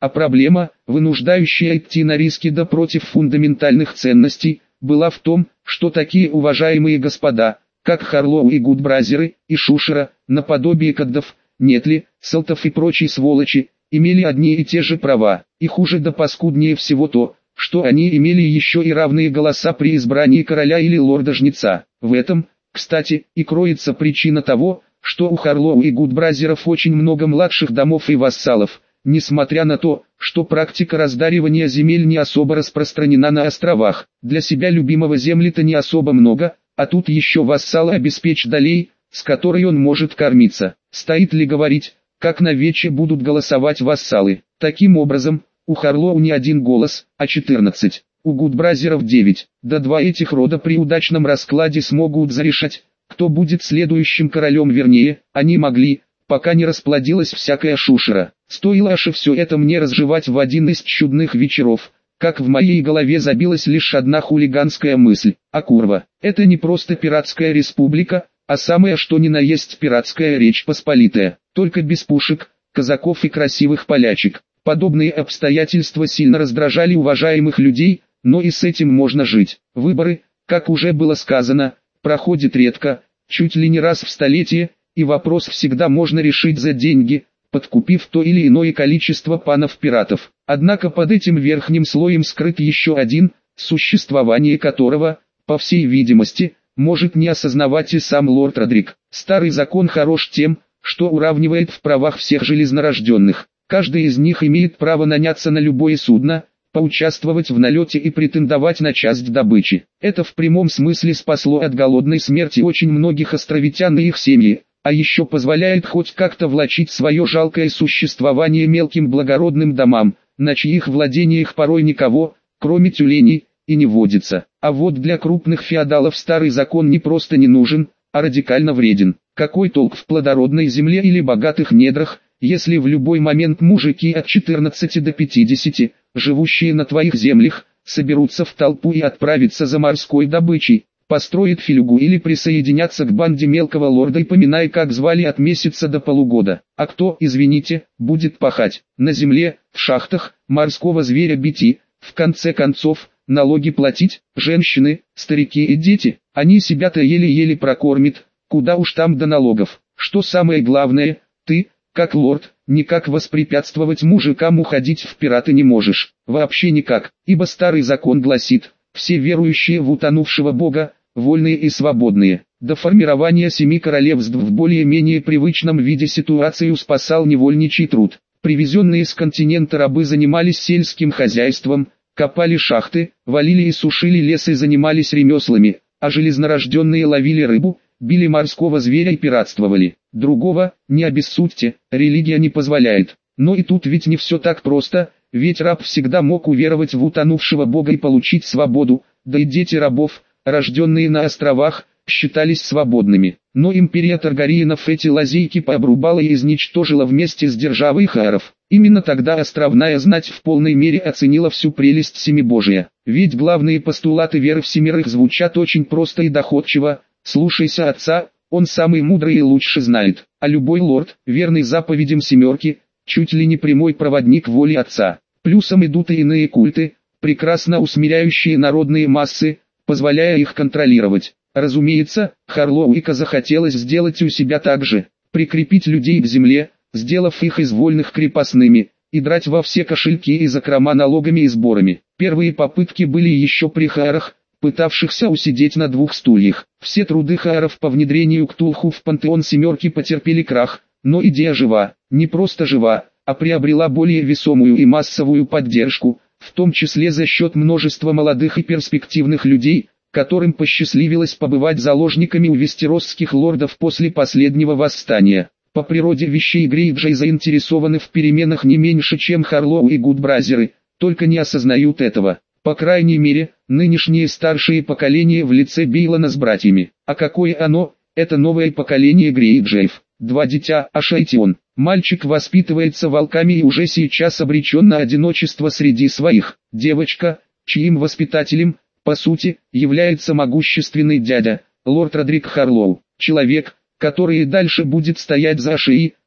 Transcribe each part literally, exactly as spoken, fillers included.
А проблема, вынуждающая идти на риски да против фундаментальных ценностей, была в том, что такие уважаемые господа, как Харлоу и Гудбразеры, и Шушера, наподобие Каддов, Нетли, Салтов и прочие сволочи, имели одни и те же права, и хуже да паскуднее всего то, что они имели еще и равные голоса при избрании короля или лорда-жнеца. В этом, кстати, и кроется причина того, что у Харлоу и Гудбразеров очень много младших домов и вассалов, несмотря на то, что практика раздаривания земель не особо распространена на островах. Для себя любимого земли-то не особо много, а тут еще вассалы обеспечь долей, с которой он может кормиться. Стоит ли говорить, как на вече будут голосовать вассалы? Таким образом, у Харлоу не один голос, а четырнадцать, у Гудбразеров девять, да два этих рода при удачном раскладе смогут зарешать, кто будет следующим королем, вернее, они могли, пока не расплодилась всякая шушера. Стоило аж все это мне разжевать в один из чудных вечеров, как в моей голове забилась лишь одна хулиганская мысль: а курва, это не просто пиратская республика, а самое что ни на есть пиратская Речь Посполитая, только без пушек, казаков и красивых полячек. Подобные обстоятельства сильно раздражали уважаемых людей, но и с этим можно жить. Выборы, как уже было сказано, проходят редко, чуть ли не раз в столетие, и вопрос всегда можно решить за деньги, подкупив то или иное количество панов-пиратов. Однако под этим верхним слоем скрыт еще один, существование которого, по всей видимости, может не осознавать и сам лорд Родрик. Старый закон хорош тем, что уравнивает в правах всех железнорожденных. Каждый из них имеет право наняться на любое судно, поучаствовать в налете и претендовать на часть добычи. Это в прямом смысле спасло от голодной смерти очень многих островитян и их семьи, а еще позволяет хоть как-то влачить свое жалкое существование мелким благородным домам, на чьих владениях порой никого, кроме тюленей, и не водится. А вот для крупных феодалов старый закон не просто не нужен, а радикально вреден. Какой толк в плодородной земле или богатых недрах, если в любой момент мужики от четырнадцати до пятидесяти, живущие на твоих землях, соберутся в толпу и отправятся за морской добычей, построят филюгу или присоединятся к банде мелкого лорда и поминай как звали от месяца до полугода. А кто, извините, будет пахать? На земле, в шахтах, морского зверя бить, в конце концов, налоги платить? Женщины, старики и дети, они себя-то еле-еле прокормят, куда уж там до налогов. Что самое главное, ты, как лорд, никак воспрепятствовать мужикам уходить в пираты не можешь. Вообще никак, ибо старый закон гласит: все верующие в утонувшего бога, вольные и свободные. До формирования семи королевств в более-менее привычном виде ситуацию спасал невольничий труд. Привезенные с континента рабы занимались сельским хозяйством, копали шахты, валили и сушили лес и занимались ремеслами, а железнорожденные ловили рыбу, били морского зверя и пиратствовали. Другого, не обессудьте, религия не позволяет. Но и тут ведь не все так просто, ведь раб всегда мог уверовать в утонувшего бога и получить свободу, да и дети рабов, рожденные на островах, считались свободными. Но империя Таргариенов эти лазейки пообрубала и изничтожила вместе с державой Хааров. Именно тогда островная знать в полной мере оценила всю прелесть семибожия. Ведь главные постулаты веры в семерых звучат очень просто и доходчиво: слушайся отца, он самый мудрый и лучше знает. А любой лорд, верный заповедям семерки, чуть ли не прямой проводник воли отца. Плюсом идут и иные культы, прекрасно усмиряющие народные массы, позволяя их контролировать. Разумеется, Харлоуика захотелось сделать у себя так же, прикрепить людей к земле, сделав их из вольных крепостными, и драть во все кошельки и закрома налогами и сборами. Первые попытки были еще при Хаарах, пытавшихся усидеть на двух стульях. Все труды Хааров по внедрению Ктулху в пантеон семерки потерпели крах, но идея жива, не просто жива, а приобрела более весомую и массовую поддержку, в том числе за счет множества молодых и перспективных людей, которым посчастливилось побывать заложниками у вестеросских лордов после последнего восстания. По природе вещей Грейджей заинтересованы в переменах не меньше, чем Харлоу и Гудбразеры, только не осознают этого. По крайней мере, нынешние старшие поколения в лице Бейлона с братьями. А какое оно, это новое поколение Грейджеев? Два дитя, Ашайтион. Мальчик воспитывается волками и уже сейчас обречен на одиночество среди своих. Девочка, чьим воспитателем, по сути, является могущественный дядя, лорд Родрик Харлоу. Человек, который и дальше будет стоять за Ашией,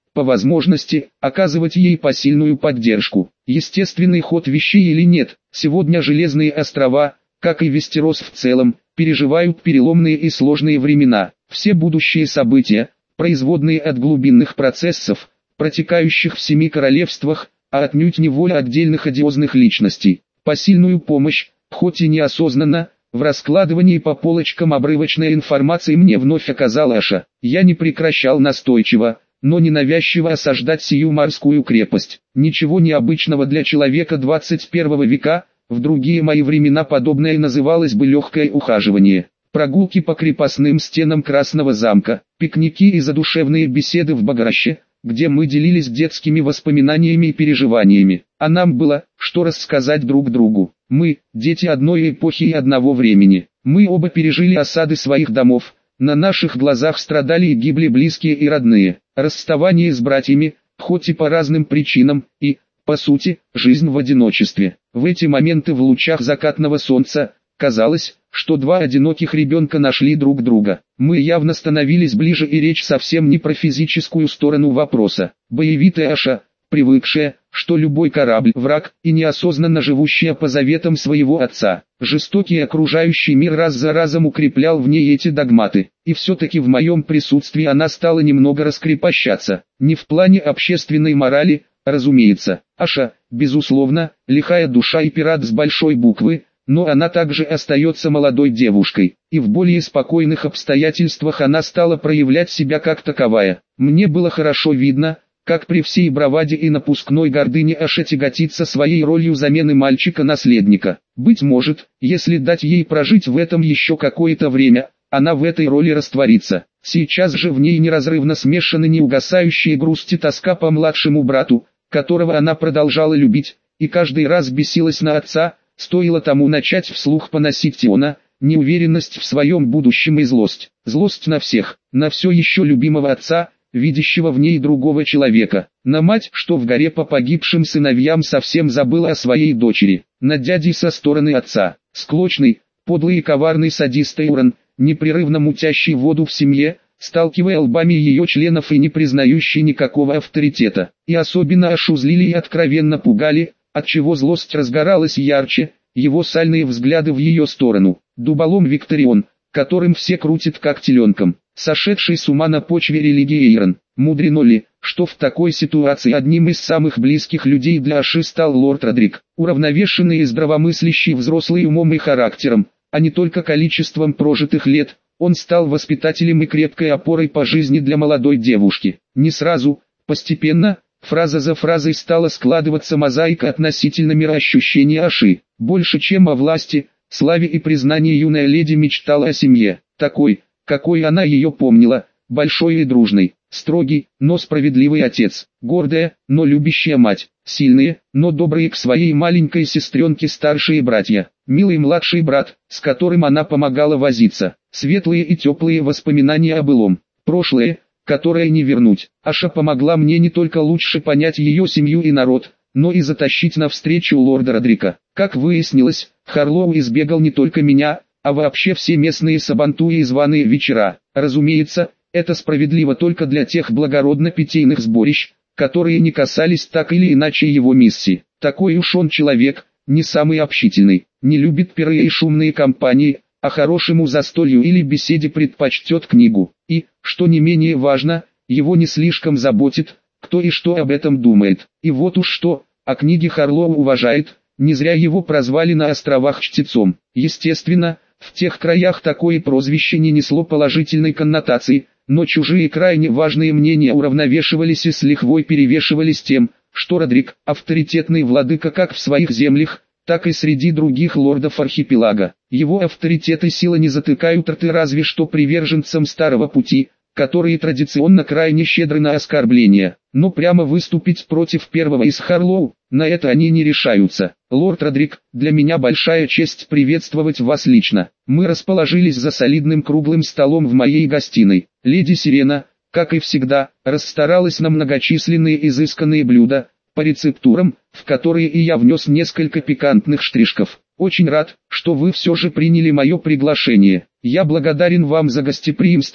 по возможности, оказывать ей посильную поддержку. Естественный ход вещей или нет, сегодня Железные острова, как и Вестерос в целом, переживают переломные и сложные времена. Все будущие события, производные от глубинных процессов, протекающих в семи королевствах, а отнюдь не воля отдельных одиозных личностей. Посильную помощь, хоть и неосознанно, в раскладывании по полочкам обрывочной информации мне вновь оказал Аша. Я не прекращал настойчиво, но ненавязчиво осаждать сию морскую крепость. Ничего необычного для человека двадцать первого века, в другие мои времена подобное называлось бы легкое ухаживание. Прогулки по крепостным стенам Красного замка, пикники и задушевные беседы в Баграще, где мы делились детскими воспоминаниями и переживаниями, а нам было, что рассказать друг другу. Мы, дети одной эпохи и одного времени, мы оба пережили осады своих домов, на наших глазах страдали и гибли близкие и родные, расставание с братьями, хоть и по разным причинам, и, по сути, жизнь в одиночестве. В эти моменты в лучах закатного солнца, казалось, что два одиноких ребенка нашли друг друга. Мы явно становились ближе, и речь совсем не про физическую сторону вопроса. Боевитая Аша, привыкшая, что любой корабль – враг, и неосознанно живущая по заветам своего отца. Жестокий окружающий мир раз за разом укреплял в ней эти догматы, и все-таки в моем присутствии она стала немного раскрепощаться. Не в плане общественной морали, разумеется. Аша, безусловно, лихая душа и пират с большой буквы, но она также остается молодой девушкой, и в более спокойных обстоятельствах она стала проявлять себя как таковая. Мне было хорошо видно, как при всей браваде и напускной гордыне Аша тяготится своей ролью замены мальчика-наследника. Быть может, если дать ей прожить в этом еще какое-то время, она в этой роли растворится. Сейчас же в ней неразрывно смешаны неугасающие грусть и тоска по младшему брату, которого она продолжала любить, и каждый раз бесилась на отца, стоило тому начать вслух поносить Тиона, неуверенность в своем будущем и злость. Злость на всех, на все еще любимого отца, видящего в ней другого человека, на мать, что в горе по погибшим сыновьям совсем забыла о своей дочери, на дяди со стороны отца, склочный, подлый и коварный садист Эйрон, непрерывно мутящий воду в семье, сталкивая лбами ее членов и не признающий никакого авторитета, и особенно Ашу злили и откровенно пугали, отчего злость разгоралась ярче, его сальные взгляды в ее сторону, дуболом Викторион, которым все крутят как теленком, сошедший с ума на почве религии Эйрон. Мудрено ли, что в такой ситуации одним из самых близких людей для Аши стал лорд Родрик, уравновешенный и здравомыслящий взрослый умом и характером, а не только количеством прожитых лет. Он стал воспитателем и крепкой опорой по жизни для молодой девушки. Не сразу, постепенно, фраза за фразой стала складываться мозаика относительно мироощущения Аши. Больше чем о власти, славе и признании юная леди мечтала о семье, такой, какой она ее помнила, большой и дружный, строгий, но справедливый отец, гордая, но любящая мать, сильные, но добрые к своей маленькой сестренке старшие братья, милый младший брат, с которым она помогала возиться, светлые и теплые воспоминания о былом, прошлое, которое не вернуть. Аша помогла мне не только лучше понять ее семью и народ, но и затащить навстречу лорда Родрика. Как выяснилось, Харлоу избегал не только меня, а вообще все местные сабантуи и званые вечера. Разумеется, это справедливо только для тех благородно-питейных сборищ, которые не касались так или иначе его миссии. Такой уж он человек, не самый общительный, не любит пиры и шумные компании, а хорошему застолью или беседе предпочтет книгу. И, что не менее важно, его не слишком заботит, кто и что об этом думает. И вот уж что, а книги Харлоу уважает, не зря его прозвали на островах чтецом. Естественно, в тех краях такое прозвище не несло положительной коннотации, но чужие крайне важные мнения уравновешивались и с лихвой перевешивались тем, что Родрик – авторитетный владыка как в своих землях, так и среди других лордов архипелага. Его авторитет и сила не затыкают рты разве что приверженцам старого пути, которые традиционно крайне щедры на оскорбления, но прямо выступить против первого из Харлоу, на это они не решаются. Лорд Родрик, для меня большая честь приветствовать вас лично. Мы расположились за солидным круглым столом в моей гостиной. Леди Сирена, как и всегда, расстаралась на многочисленные изысканные блюда, по рецептурам, в которые и я внес несколько пикантных штришков. Очень рад, что вы все же приняли мое приглашение. Я благодарен вам за гостеприимство,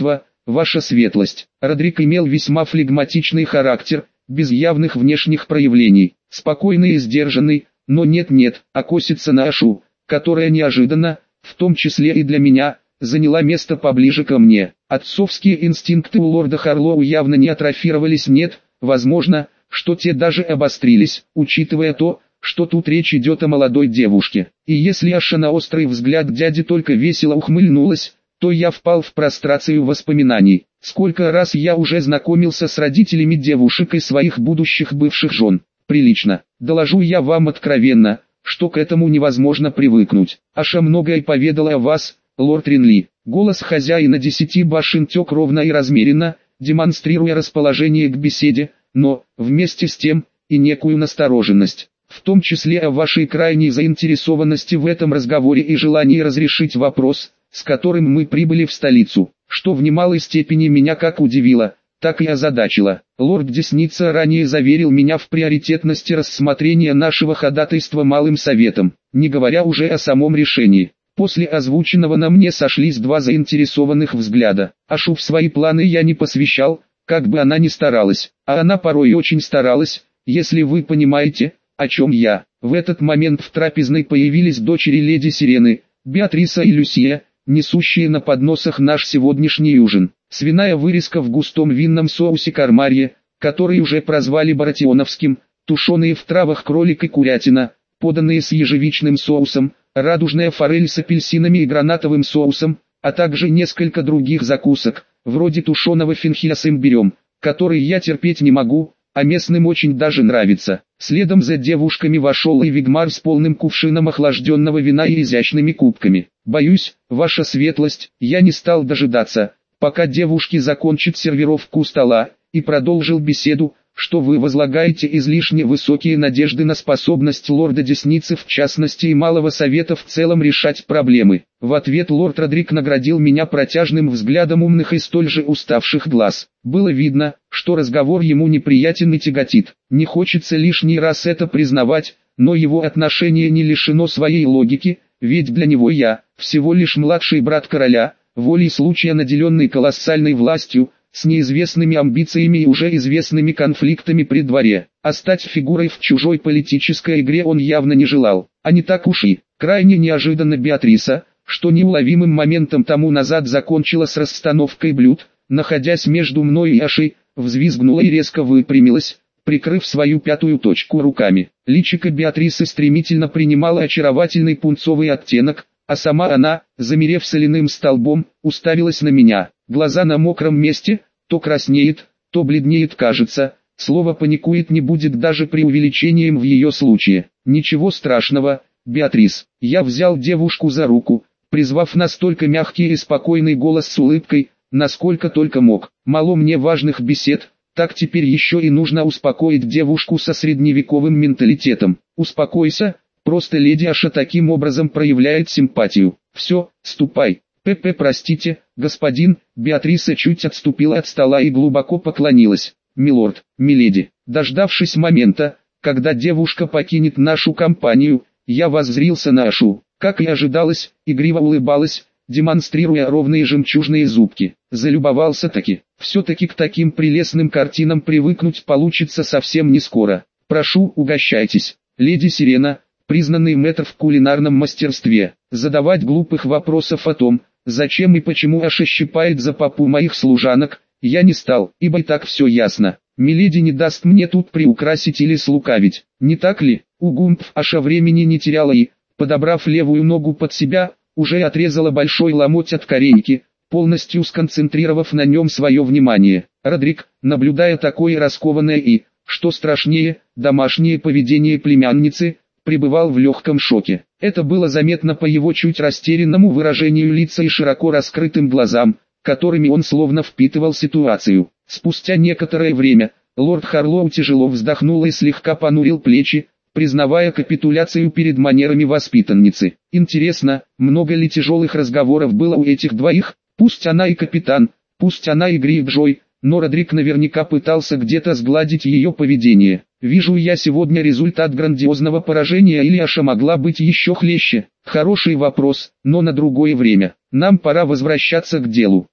ваша светлость. Родрик имел весьма флегматичный характер, без явных внешних проявлений, спокойный и сдержанный, но нет-нет, окосится на Ашу, которая неожиданно, в том числе и для меня, заняла место поближе ко мне. Отцовские инстинкты у лорда Харлоу явно не атрофировались, нет, возможно, что те даже обострились, учитывая то, что тут речь идет о молодой девушке. И если Аша на острый взгляд дяди только весело ухмыльнулась, то я впал в прострацию воспоминаний. Сколько раз я уже знакомился с родителями девушек и своих будущих бывших жен. Прилично. Доложу я вам откровенно, что к этому невозможно привыкнуть. Аша многое поведала о вас, лорд Ринли. Голос хозяина десяти башен тек ровно и размеренно, демонстрируя расположение к беседе, но, вместе с тем, и некую настороженность. В том числе о вашей крайней заинтересованности в этом разговоре и желании разрешить вопрос, с которым мы прибыли в столицу, что в немалой степени меня как удивило, так и озадачило. Лорд Десница ранее заверил меня в приоритетности рассмотрения нашего ходатайства малым советом, не говоря уже о самом решении. После озвученного на мне сошлись два заинтересованных взгляда. Ашу в свои планы я не посвящал, как бы она ни старалась, а она порой очень старалась, если вы понимаете, о чем я. В этот момент в трапезной появились дочери леди Сирены, Беатриса и Люсия, несущие на подносах наш сегодняшний ужин. Свиная вырезка в густом винном соусе кармарье, который уже прозвали баратионовским, тушеные в травах кролик и курятина, поданные с ежевичным соусом, радужная форель с апельсинами и гранатовым соусом, а также несколько других закусок, вроде тушеного финхиля с имбирем, который я терпеть не могу, а местным очень даже нравится. Следом за девушками вошел и Вигмар с полным кувшином охлажденного вина и изящными кубками. Боюсь, ваша светлость, я не стал дожидаться, пока девушки закончат сервировку стола, и продолжил беседу, что вы возлагаете излишне высокие надежды на способность лорда Десницы в частности и малого совета в целом решать проблемы. В ответ лорд Родрик наградил меня протяжным взглядом умных и столь же уставших глаз. Было видно, что разговор ему неприятен и тяготит. Не хочется лишний раз это признавать, но его отношение не лишено своей логики, ведь для него я, всего лишь младший брат короля, волей случая наделенный колоссальной властью, с неизвестными амбициями и уже известными конфликтами при дворе. А стать фигурой в чужой политической игре он явно не желал. А не так уж и. Крайне неожиданно Беатриса, что неуловимым моментом тому назад закончила с расстановкой блюд, находясь между мной и Ашей, взвизгнула и резко выпрямилась, прикрыв свою пятую точку руками. Личико Беатрисы стремительно принимало очаровательный пунцовый оттенок, а сама она, замерев соляным столбом, уставилась на меня. Глаза на мокром месте, то краснеет, то бледнеет, кажется, слово «паникует» не будет даже преувеличением в ее случае. Ничего страшного, Беатрис. Я взял девушку за руку, призвав настолько мягкий и спокойный голос с улыбкой, насколько только мог. Мало мне важных бесед, так теперь еще и нужно успокоить девушку со средневековым менталитетом. Успокойся, просто леди Аша таким образом проявляет симпатию. Все, ступай. П.П. простите, господин, Беатриса чуть отступила от стола и глубоко поклонилась. Милорд, миледи, дождавшись момента, когда девушка покинет нашу компанию, я воззрился на Ашу, как и ожидалось, игриво улыбалась, демонстрируя ровные жемчужные зубки. Залюбовался-таки, все-таки к таким прелестным картинам привыкнуть получится совсем не скоро. Прошу, угощайтесь, леди Сирена, признанный мэтр в кулинарном мастерстве. Задавать глупых вопросов о том, зачем и почему Аша щипает за попу моих служанок, я не стал, ибо и так все ясно. Миледи не даст мне тут приукрасить или слукавить, не так ли? У Гумпф Аша времени не теряла и, подобрав левую ногу под себя, уже отрезала большой ломоть от корейки, полностью сконцентрировав на нем свое внимание. Родрик, наблюдая такое раскованное и, что страшнее, домашнее поведение племянницы, пребывал в легком шоке. Это было заметно по его чуть растерянному выражению лица и широко раскрытым глазам, которыми он словно впитывал ситуацию. Спустя некоторое время, лорд Харлоу тяжело вздохнул и слегка понурил плечи, признавая капитуляцию перед манерами воспитанницы. Интересно, много ли тяжелых разговоров было у этих двоих? Пусть она и капитан, пусть она и Грейджой, но Родрик наверняка пытался где-то сгладить ее поведение. Вижу я сегодня результат грандиозного поражения, или Аша могла быть еще хлеще? Хороший вопрос, но на другое время. Нам пора возвращаться к делу.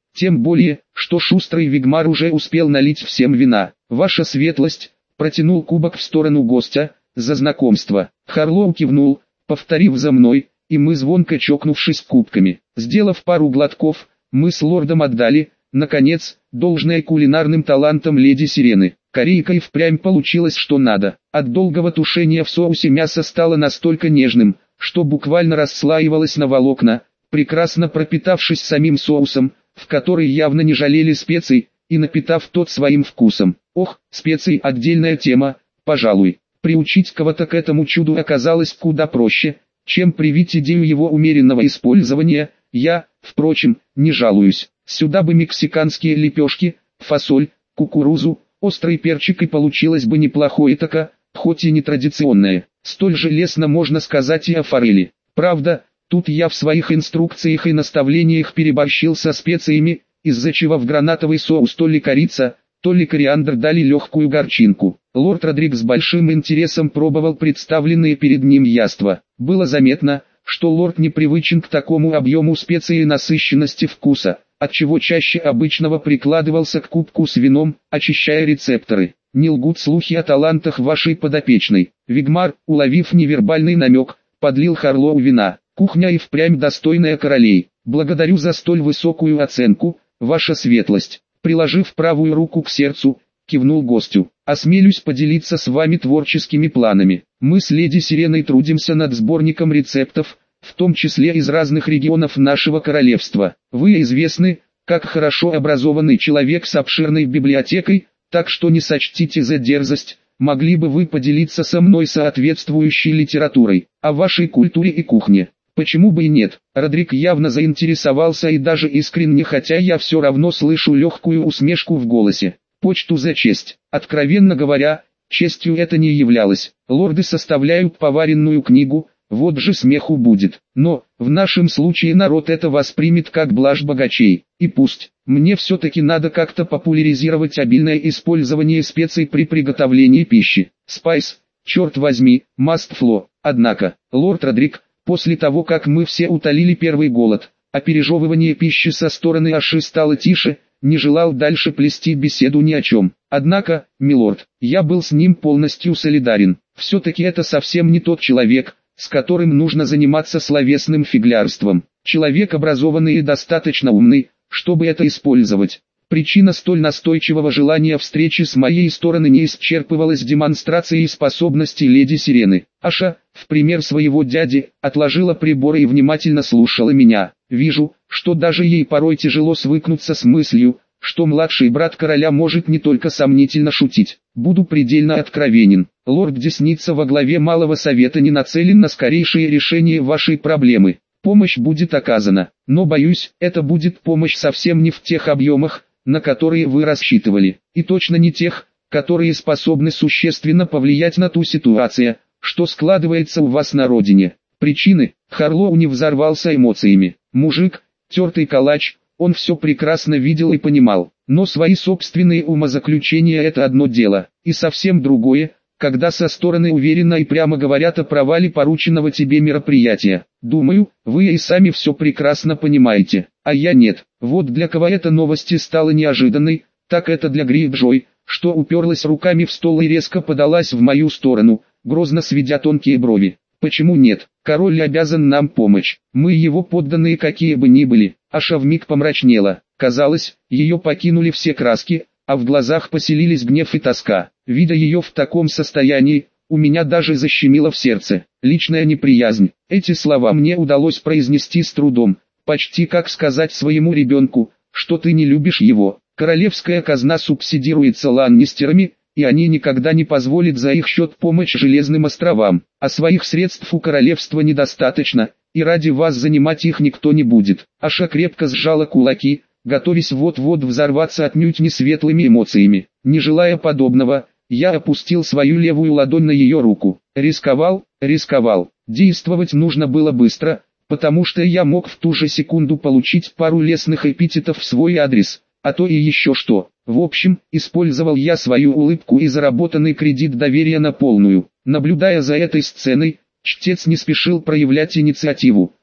Тем более, что шустрый Вигмар уже успел налить всем вина. «Ваша светлость», протянул кубок в сторону гостя, «за знакомство». Харлоу кивнул, повторив за мной, и мы, звонко чокнувшись кубками, сделав пару глотков, мы с лордом отдали, наконец, должное кулинарным талантам леди Сирены. Корейка и впрямь получилось что надо. От долгого тушения в соусе мясо стало настолько нежным, что буквально расслаивалось на волокна, прекрасно пропитавшись самим соусом, в который явно не жалели специй, и напитав тот своим вкусом. Ох, специи отдельная тема, пожалуй. Приучить кого-то к этому чуду оказалось куда проще, чем привить идею его умеренного использования. Я, впрочем, не жалуюсь. Сюда бы мексиканские лепешки, фасоль, кукурузу, острый перчик, и получилось бы неплохое тако, хоть и не традиционное. Столь же лестно можно сказать и о форели. Правда, тут я в своих инструкциях и наставлениях переборщил со специями, из-за чего в гранатовый соус то ли корица, то ли кориандр дали легкую горчинку. Лорд Родрик с большим интересом пробовал представленные перед ним яства. Было заметно, что лорд непривычен к такому объему специй и насыщенности вкуса, отчего чаще обычного прикладывался к кубку с вином, очищая рецепторы. Не лгут слухи о талантах вашей подопечной. Вигмар, уловив невербальный намек, подлил Харлоу вина. Кухня и впрямь достойная королей. Благодарю за столь высокую оценку, ваша светлость. Приложив правую руку к сердцу, кивнул гостю. Осмелюсь поделиться с вами творческими планами. Мы с леди Сиреной трудимся над сборником рецептов, в том числе из разных регионов нашего королевства. Вы известны, как хорошо образованный человек с обширной библиотекой, так что не сочтите за дерзость, могли бы вы поделиться со мной соответствующей литературой о вашей культуре и кухне. Почему бы и нет? Родрик явно заинтересовался и даже искренне, хотя я все равно слышу легкую усмешку в голосе. Почту за честь. Откровенно говоря, честью это не являлось. Лорды составляют поваренную книгу, вот же смеху будет. Но, в нашем случае народ это воспримет как блажь богачей. И пусть. Мне все-таки надо как-то популяризировать обильное использование специй при приготовлении пищи. Спайс, черт возьми, must flow. Однако, лорд Родрик, после того как мы все утолили первый голод, а пережевывание пищи со стороны Аши стало тише, не желал дальше плести беседу ни о чем. Однако, милорд, я был с ним полностью солидарен. Все-таки это совсем не тот человек, с которым нужно заниматься словесным фиглярством. Человек образованный и достаточно умный, чтобы это использовать. Причина столь настойчивого желания встречи с моей стороны не исчерпывалась демонстрацией способностей леди Сирены. Аша, в пример своего дяди, отложила приборы и внимательно слушала меня. Вижу, что даже ей порой тяжело свыкнуться с мыслью, что младший брат короля может не только сомнительно шутить. Буду предельно откровенен. Лорд Десница во главе Малого Совета не нацелен на скорейшее решение вашей проблемы. Помощь будет оказана, но боюсь, это будет помощь совсем не в тех объемах, на которые вы рассчитывали, и точно не тех, которые способны существенно повлиять на ту ситуацию, что складывается у вас на родине. Причины? Харлоу не взорвался эмоциями. Мужик, тертый калач, он все прекрасно видел и понимал, но свои собственные умозаключения — это одно дело, и совсем другое, когда со стороны уверенно и прямо говорят о провале порученного тебе мероприятия. Думаю, вы и сами все прекрасно понимаете, а я нет. Вот для кого эта новость стала неожиданной, так это для Грейджой, что уперлась руками в стол и резко подалась в мою сторону, грозно сведя тонкие брови. Почему нет? Король обязан нам помочь. Мы его подданные, какие бы ни были. Аша вмиг помрачнела. Казалось, ее покинули все краски, а в глазах поселились гнев и тоска. Видя ее в таком состоянии, у меня даже защемило в сердце. Личная неприязнь. Эти слова мне удалось произнести с трудом, почти как сказать своему ребенку, что ты не любишь его. Королевская казна субсидируется ланнистерами, и они никогда не позволят за их счет помощь Железным островам, а своих средств у королевства недостаточно, и ради вас занимать их никто не будет. Аша крепко сжала кулаки, готовясь вот-вот взорваться отнюдь не светлыми эмоциями. Не желая подобного, я опустил свою левую ладонь на ее руку. Рисковал, рисковал. Действовать нужно было быстро, потому что я мог в ту же секунду получить пару лестных эпитетов в свой адрес, а то и еще что. В общем, использовал я свою улыбку и заработанный кредит доверия на полную. Наблюдая за этой сценой, чтец не спешил проявлять инициативу,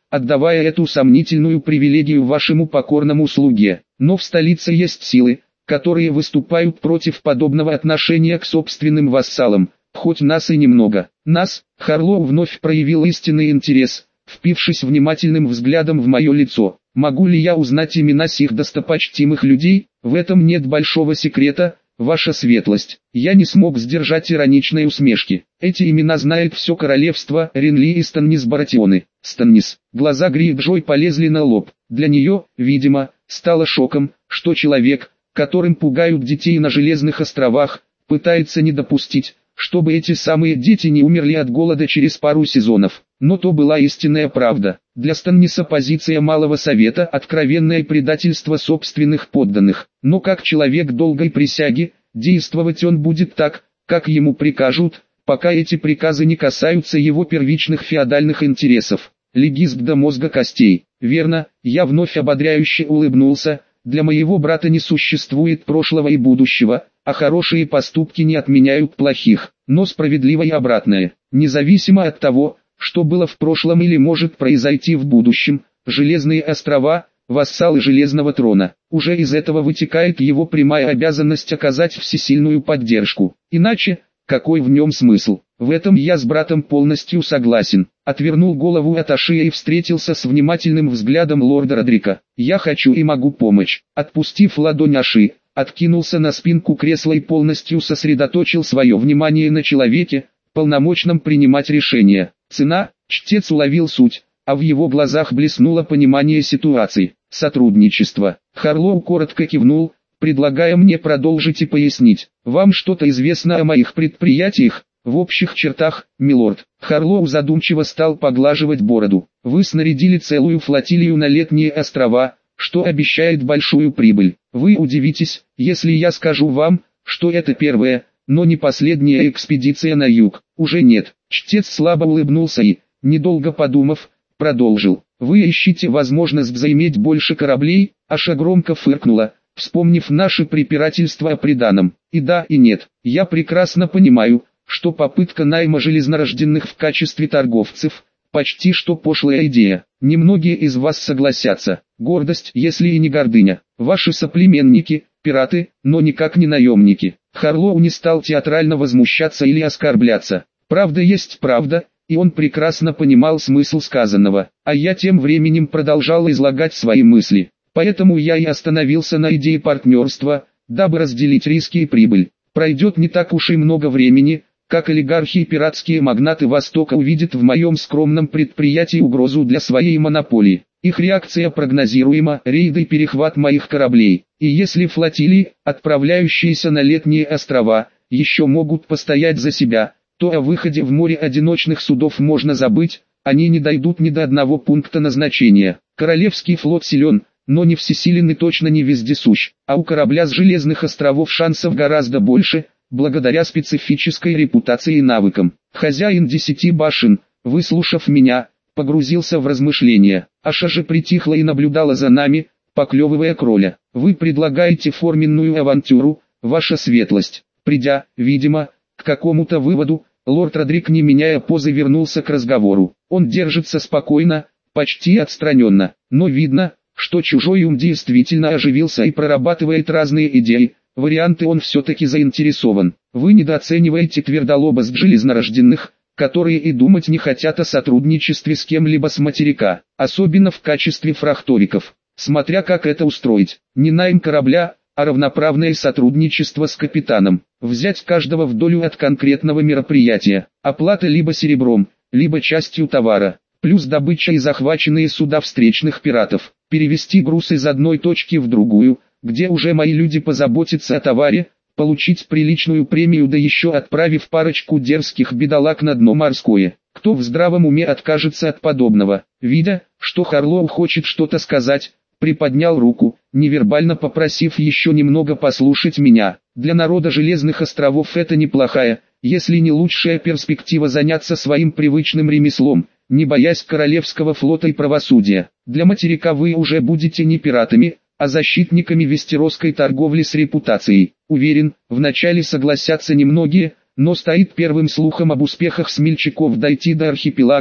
отдавая эту сомнительную привилегию вашему покорному слуге. Но в столице есть силы, которые выступают против подобного отношения к собственным вассалам, хоть нас и немного. Нас, Харлоу вновь проявил истинный интерес, впившись внимательным взглядом в мое лицо. Могу ли я узнать имена сих достопочтимых людей? В этом нет большого секрета, ваша светлость. Я не смог сдержать ироничной усмешки. Эти имена знает все королевство Ренли и Станнис Баратионы. Станнис. Глаза Грейджой полезли на лоб. Для нее, видимо, стало шоком, что человек, которым пугают детей на Железных островах, пытается не допустить, чтобы эти самые дети не умерли от голода через пару сезонов. Но то была истинная правда. Для Станниса позиция Малого Совета – откровенное предательство собственных подданных. Но как человек долгой присяги, действовать он будет так, как ему прикажут, пока эти приказы не касаются его первичных феодальных интересов. Легист до мозга костей. Верно, я вновь ободряюще улыбнулся. Для моего брата не существует прошлого и будущего, а хорошие поступки не отменяют плохих. Но справедливо и обратное. Независимо от того, что было в прошлом или может произойти в будущем, Железные острова – вассалы Железного трона. Уже из этого вытекает его прямая обязанность оказать всесильную поддержку. Иначе, какой в нем смысл? В этом я с братом полностью согласен. Отвернул голову от Ашия и встретился с внимательным взглядом лорда Родрика. Я хочу и могу помочь. Отпустив ладонь Аши, откинулся на спинку кресла и полностью сосредоточил свое внимание на человеке, полномочном принимать решения. Цена, чтец уловил суть, а в его глазах блеснуло понимание ситуации. Сотрудничество. Харлоу коротко кивнул, предлагая мне продолжить и пояснить. Вам что-то известно о моих предприятиях? В общих чертах, милорд. Харлоу задумчиво стал поглаживать бороду. Вы снарядили целую флотилию на Летние острова, что обещает большую прибыль. Вы удивитесь, если я скажу вам, что это первая, но не последняя экспедиция на юг. Уже нет. Чтец слабо улыбнулся и, недолго подумав, продолжил. Вы ищете возможность заиметь больше кораблей? Аша громко фыркнула, вспомнив наше препирательство о приданом. И да, и нет. Я прекрасно понимаю, что попытка найма железнорожденных в качестве торговцев – почти что пошлая идея. Немногие из вас согласятся. Гордость, если и не гордыня. Ваши соплеменники – пираты, но никак не наемники. Харлоу не стал театрально возмущаться или оскорбляться. Правда есть правда, и он прекрасно понимал смысл сказанного. А я тем временем продолжал излагать свои мысли. Поэтому я и остановился на идее партнерства, дабы разделить риски и прибыль. Пройдет не так уж и много времени, как олигархи и пиратские магнаты Востока увидят в моем скромном предприятии угрозу для своей монополии. Их реакция прогнозируема: рейды и перехват моих кораблей. И если флотилии, отправляющиеся на Летние острова, еще могут постоять за себя, то о выходе в море одиночных судов можно забыть, они не дойдут ни до одного пункта назначения. Королевский флот силен, но не всесилен и точно не вездесущ, а у корабля с Железных островов шансов гораздо больше, благодаря специфической репутации и навыкам. Хозяин десяти башен, выслушав меня, погрузился в размышления. Аша же притихла и наблюдала за нами, поклевывая кроля. Вы предлагаете форменную авантюру, ваша светлость. Придя, видимо, к какому-то выводу, лорд Родрик, не меняя позы, вернулся к разговору. Он держится спокойно, почти отстраненно, но видно, что чужой ум действительно оживился и прорабатывает разные идеи. Варианты он все-таки заинтересован. Вы недооцениваете твердолобость железнорожденных, которые и думать не хотят о сотрудничестве с кем-либо с материка, особенно в качестве фрахториков. Смотря как это устроить, не найм корабля, а равноправное сотрудничество с капитаном. Взять каждого в долю от конкретного мероприятия. Оплата либо серебром, либо частью товара. Плюс добыча и захваченные суда встречных пиратов. Перевести груз из одной точки в другую, где уже мои люди позаботятся о товаре, получить приличную премию, да еще отправив парочку дерзких бедолаг на дно морское. Кто в здравом уме откажется от подобного? Видя, что Харлоу хочет что-то сказать, приподнял руку, невербально попросив еще немного послушать меня. Для народа Железных островов это неплохая, если не лучшая перспектива заняться своим привычным ремеслом, не боясь королевского флота и правосудия. Для материка вы уже будете не пиратами, а защитниками вестеросской торговли с репутацией. Уверен, вначале согласятся немногие, но стоит первым слухом об успехах смельчаков дойти до архипелага,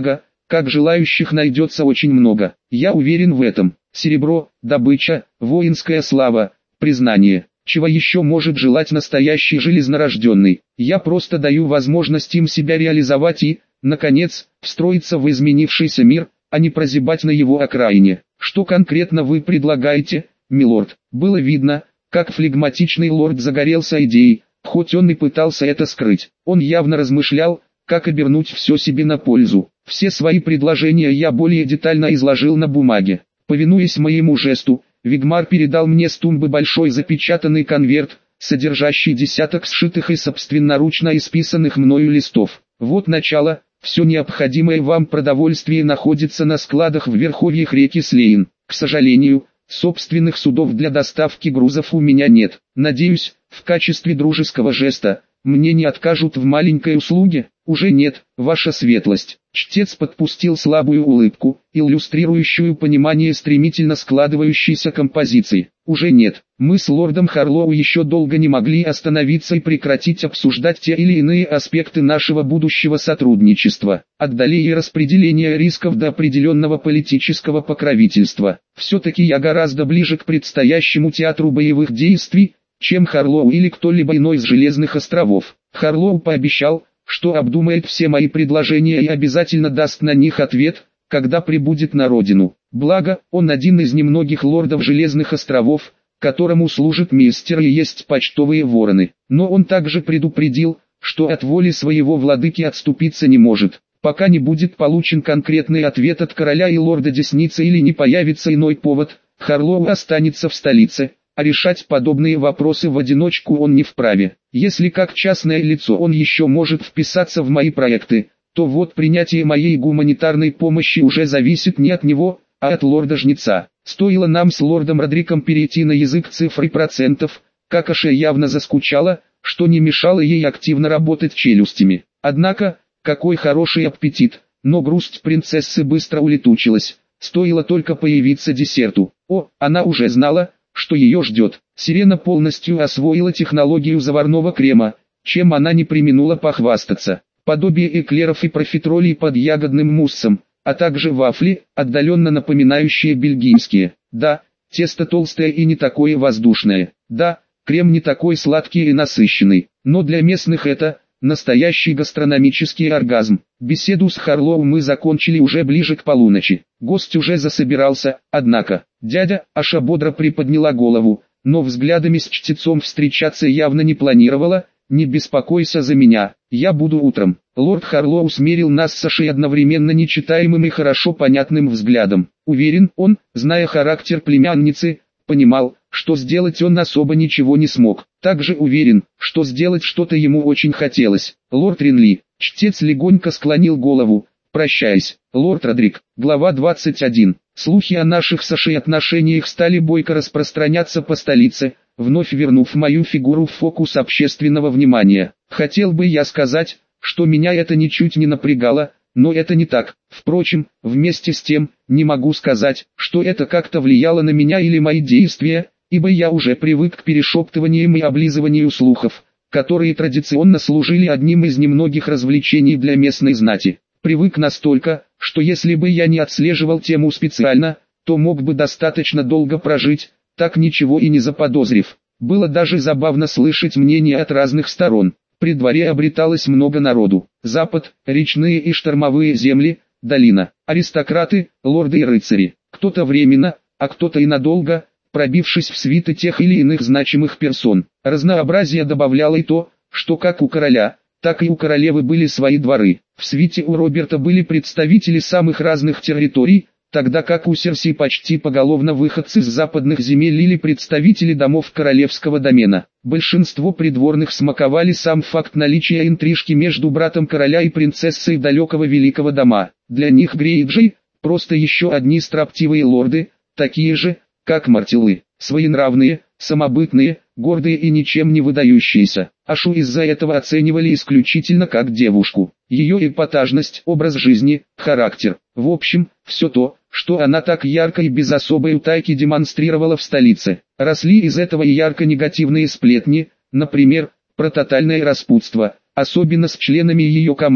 как желающих найдется очень много. Я уверен в этом. Серебро, добыча, воинская слава, признание. Чего еще может желать настоящий железнорожденный? Я просто даю возможность им себя реализовать и, наконец, встроиться в изменившийся мир, а не прозябать на его окраине. Что конкретно вы предлагаете, милорд? Было видно, как флегматичный лорд загорелся идеей, хоть он и пытался это скрыть. Он явно размышлял, как обернуть все себе на пользу. Все свои предложения я более детально изложил на бумаге. Повинуясь моему жесту, Вигмар передал мне с тумбы большой запечатанный конверт, содержащий десяток сшитых и собственноручно исписанных мною листов. Вот начало. Все необходимое вам продовольствие находится на складах в верховьях реки Слейн. К сожалению, собственных судов для доставки грузов у меня нет. Надеюсь, в качестве дружеского жеста, мне не откажут в маленькой услуге? Уже нет, ваша светлость. Чтец подпустил слабую улыбку, иллюстрирующую понимание стремительно складывающейся композиции. Уже нет. Мы с лордом Харлоу еще долго не могли остановиться и прекратить обсуждать те или иные аспекты нашего будущего сотрудничества. От долей и распределения рисков до определенного политического покровительства. Все-таки я гораздо ближе к предстоящему театру боевых действий, чем Харлоу или кто-либо иной из Железных островов. Харлоу пообещал, что обдумает все мои предложения и обязательно даст на них ответ, когда прибудет на родину. Благо, он один из немногих лордов Железных островов, которому служит мистер и есть почтовые вороны. Но он также предупредил, что от воли своего владыки отступиться не может, пока не будет получен конкретный ответ от короля и лорда Десницы или не появится иной повод. Харлоу останется в столице, а решать подобные вопросы в одиночку он не вправе. Если как частное лицо он еще может вписаться в мои проекты, то вот принятие моей гуманитарной помощи уже зависит не от него, а от лорда-жнеца. Стоило нам с лордом Родриком перейти на язык цифр и процентов, как Аша явно заскучала, что не мешало ей активно работать челюстями. Однако, какой хороший аппетит, но грусть принцессы быстро улетучилась, стоило только появиться десерту. О, она уже знала, что ее ждет. Сирена полностью освоила технологию заварного крема, чем она не преминула похвастаться. Подобие эклеров и профитролей под ягодным муссом, а также вафли, отдаленно напоминающие бельгийские. Да, тесто толстое и не такое воздушное. Да, крем не такой сладкий и насыщенный. Но для местных это настоящий гастрономический оргазм. Беседу с Харлоу мы закончили уже ближе к полуночи. Гость уже засобирался, однако. Дядя Аша бодро приподняла голову, но взглядами с чтецом встречаться явно не планировала. «Не беспокойся за меня, я буду утром». Лорд Харлоу смерил нас с Ашей одновременно нечитаемым и хорошо понятным взглядом. Уверен, он, зная характер племянницы, понимал, что сделать он особо ничего не смог. Также уверен, что сделать что-то ему очень хотелось. «Лорд Ринли». Чтец легонько склонил голову, прощаясь. «Лорд Родрик». Глава двадцать один. Слухи о наших с Ашей отношениях стали бойко распространяться по столице, вновь вернув мою фигуру в фокус общественного внимания. Хотел бы я сказать, что меня это ничуть не напрягало, но это не так. Впрочем, вместе с тем, не могу сказать, что это как-то влияло на меня или мои действия, ибо я уже привык к перешептываниям и облизыванию слухов, которые традиционно служили одним из немногих развлечений для местной знати. Привык настолько, что если бы я не отслеживал тему специально, то мог бы достаточно долго прожить, так ничего и не заподозрив. Было даже забавно слышать мнения от разных сторон. При дворе обреталось много народу. Запад, речные и штормовые земли, долина, аристократы, лорды и рыцари. Кто-то временно, а кто-то и надолго, пробившись в свиты тех или иных значимых персон. Разнообразие добавляло и то, что как у короля, так и у королевы были свои дворы. В свите у Роберта были представители самых разных территорий, тогда как у Серси почти поголовно выходцы с западных земель или представители домов королевского домена. Большинство придворных смаковали сам факт наличия интрижки между братом короля и принцессой далекого великого дома. Для них Грейджей – просто еще одни строптивые лорды, такие же, как Мартилы, своенравные, самобытные, гордые и ничем не выдающиеся. Ашу из-за этого оценивали исключительно как девушку. Ее эпатажность, образ жизни, характер. В общем, все то, что она так ярко и без особой утайки демонстрировала в столице. Росли из этого и ярко негативные сплетни, например, про тотальное распутство, особенно с членами ее команды.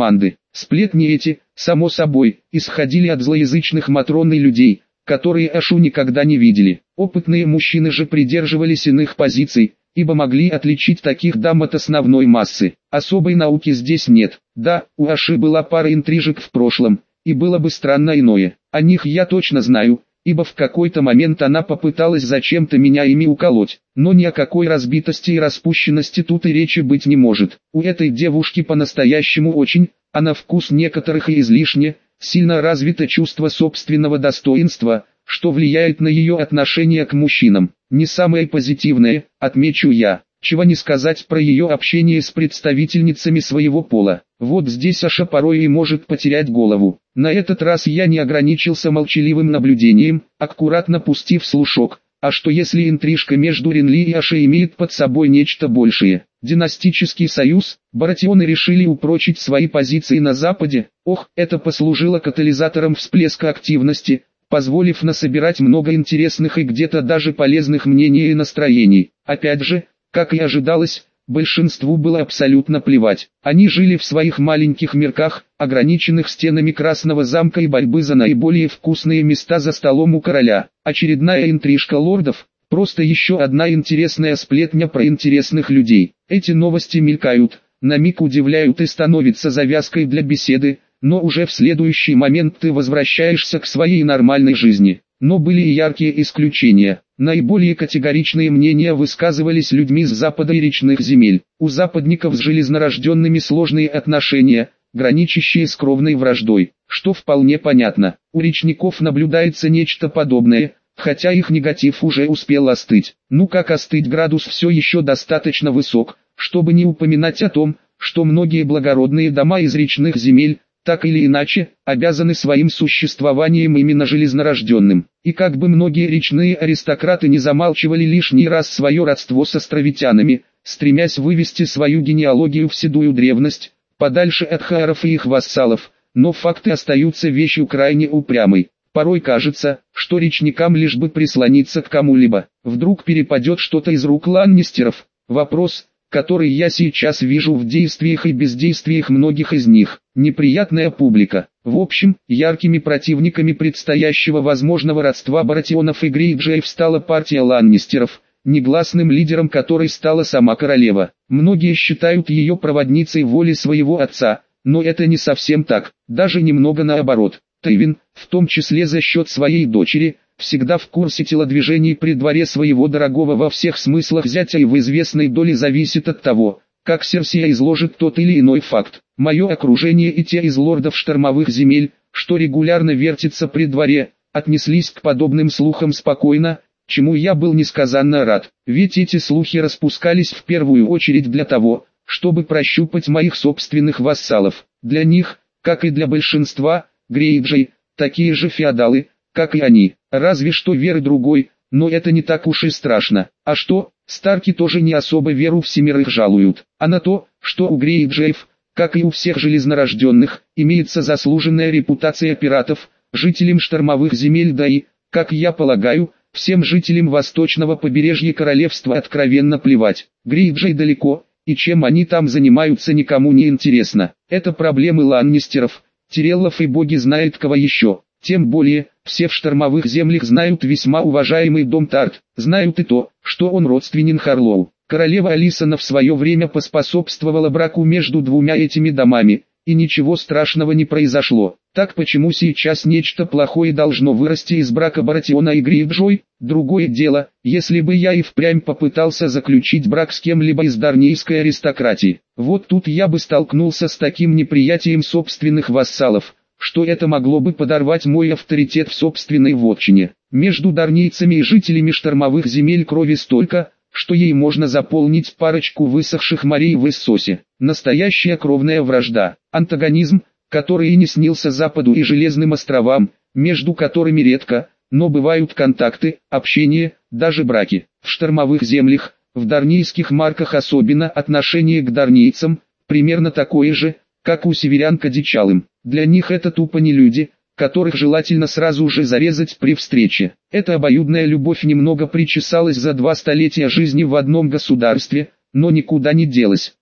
Сплетни эти, само собой, исходили от злоязычных матрон и людей, которые Ашу никогда не видели. Опытные мужчины же придерживались иных позиций, ибо могли отличить таких дам от основной массы. Особой науки здесь нет. Да, у Аши была пара интрижек в прошлом, и было бы странно иное. О них я точно знаю, ибо в какой-то момент она попыталась зачем-то меня ими уколоть. Но ни о какой разбитости и распущенности тут и речи быть не может. У этой девушки по-настоящему очень, а на вкус некоторых и излишне, сильно развито чувство собственного достоинства, что влияет на ее отношение к мужчинам. Не самое позитивное, отмечу я, чего не сказать про ее общение с представительницами своего пола. Вот здесь Аша порой и может потерять голову. На этот раз я не ограничился молчаливым наблюдением, аккуратно пустив слушок. А что если интрижка между Ренли и Ашей имеет под собой нечто большее? Династический союз? Баратионы решили упрочить свои позиции на Западе? Ох, это послужило катализатором всплеска активности, позволив насобирать много интересных и где-то даже полезных мнений и настроений. Опять же, как и ожидалось, большинству было абсолютно плевать. Они жили в своих маленьких мирках, ограниченных стенами Красного замка и борьбы за наиболее вкусные места за столом у короля. Очередная интрижка лордов, просто еще одна интересная сплетня про интересных людей. Эти новости мелькают, на миг удивляют и становятся завязкой для беседы, но уже в следующий момент ты возвращаешься к своей нормальной жизни. Но были и яркие исключения. Наиболее категоричные мнения высказывались людьми с запада и речных земель. У западников с железнорожденными сложные отношения, граничащие с кровной враждой, что вполне понятно. У речников наблюдается нечто подобное, хотя их негатив уже успел остыть. Ну как остыть, градус все еще достаточно высок, чтобы не упоминать о том, что многие благородные дома из речных земель, так или иначе, обязаны своим существованием именно железнорожденным. И как бы многие речные аристократы не замалчивали лишний раз свое родство с островитянами, стремясь вывести свою генеалогию в седую древность, подальше от хааров и их вассалов, но факты остаются вещью крайне упрямой. Порой кажется, что речникам лишь бы прислониться к кому-либо, вдруг перепадет что-то из рук ланнистеров. Вопрос, который я сейчас вижу в действиях и бездействиях многих из них. Неприятная публика. В общем, яркими противниками предстоящего возможного родства Баратионов и Грейджеев стала партия ланнистеров, негласным лидером которой стала сама королева. Многие считают ее проводницей воли своего отца, но это не совсем так, даже немного наоборот. Тywin, в том числе за счет своей дочери, всегда в курсе телодвижений при дворе своего дорогого во всех смыслах зятя и в известной доле зависит от того, как Серсия изложит тот или иной факт. Мое окружение и те из лордов штормовых земель, что регулярно вертится при дворе, отнеслись к подобным слухам спокойно, чему я был несказанно рад. Ведь эти слухи распускались в первую очередь для того, чтобы прощупать моих собственных вассалов. Для них, как и для большинства, Грейджей, такие же феодалы, как и они, разве что веры другой, но это не так уж и страшно. А что, Старки тоже не особо веру в семерых жалуют, а на то, что у Грейджеев, как и у всех железнорожденных, имеется заслуженная репутация пиратов, жителям штормовых земель, да и, как я полагаю, всем жителям восточного побережья королевства откровенно плевать. Грейджей далеко, и чем они там занимаются, никому не интересно. Это проблемы ланнистеров, Тиреллов и боги знают кого еще. Тем более, все в штормовых землях знают весьма уважаемый дом Тарт, знают и то, что он родственен Харлоу. Королева Алисана в свое время поспособствовала браку между двумя этими домами, и ничего страшного не произошло. Так почему сейчас нечто плохое должно вырасти из брака Баратиона и Грейджой? Другое дело, если бы я и впрямь попытался заключить брак с кем-либо из дарнийской аристократии. Вот тут я бы столкнулся с таким неприятием собственных вассалов, что это могло бы подорвать мой авторитет в собственной вотчине. Между дарнийцами и жителями штормовых земель крови столько, что ей можно заполнить парочку высохших морей в Иссосе. Настоящая кровная вражда, антагонизм, который и не снился Западу и Железным островам, между которыми редко, но бывают контакты, общение, даже браки. В штормовых землях, в дарнийских марках особенно отношение к дарнийцам, примерно такое же, как у северян к одичалым. Для них это тупо не люди, которых желательно сразу же зарезать при встрече. Эта обоюдная любовь немного причесалась за два столетия жизни в одном государстве, но никуда не делась.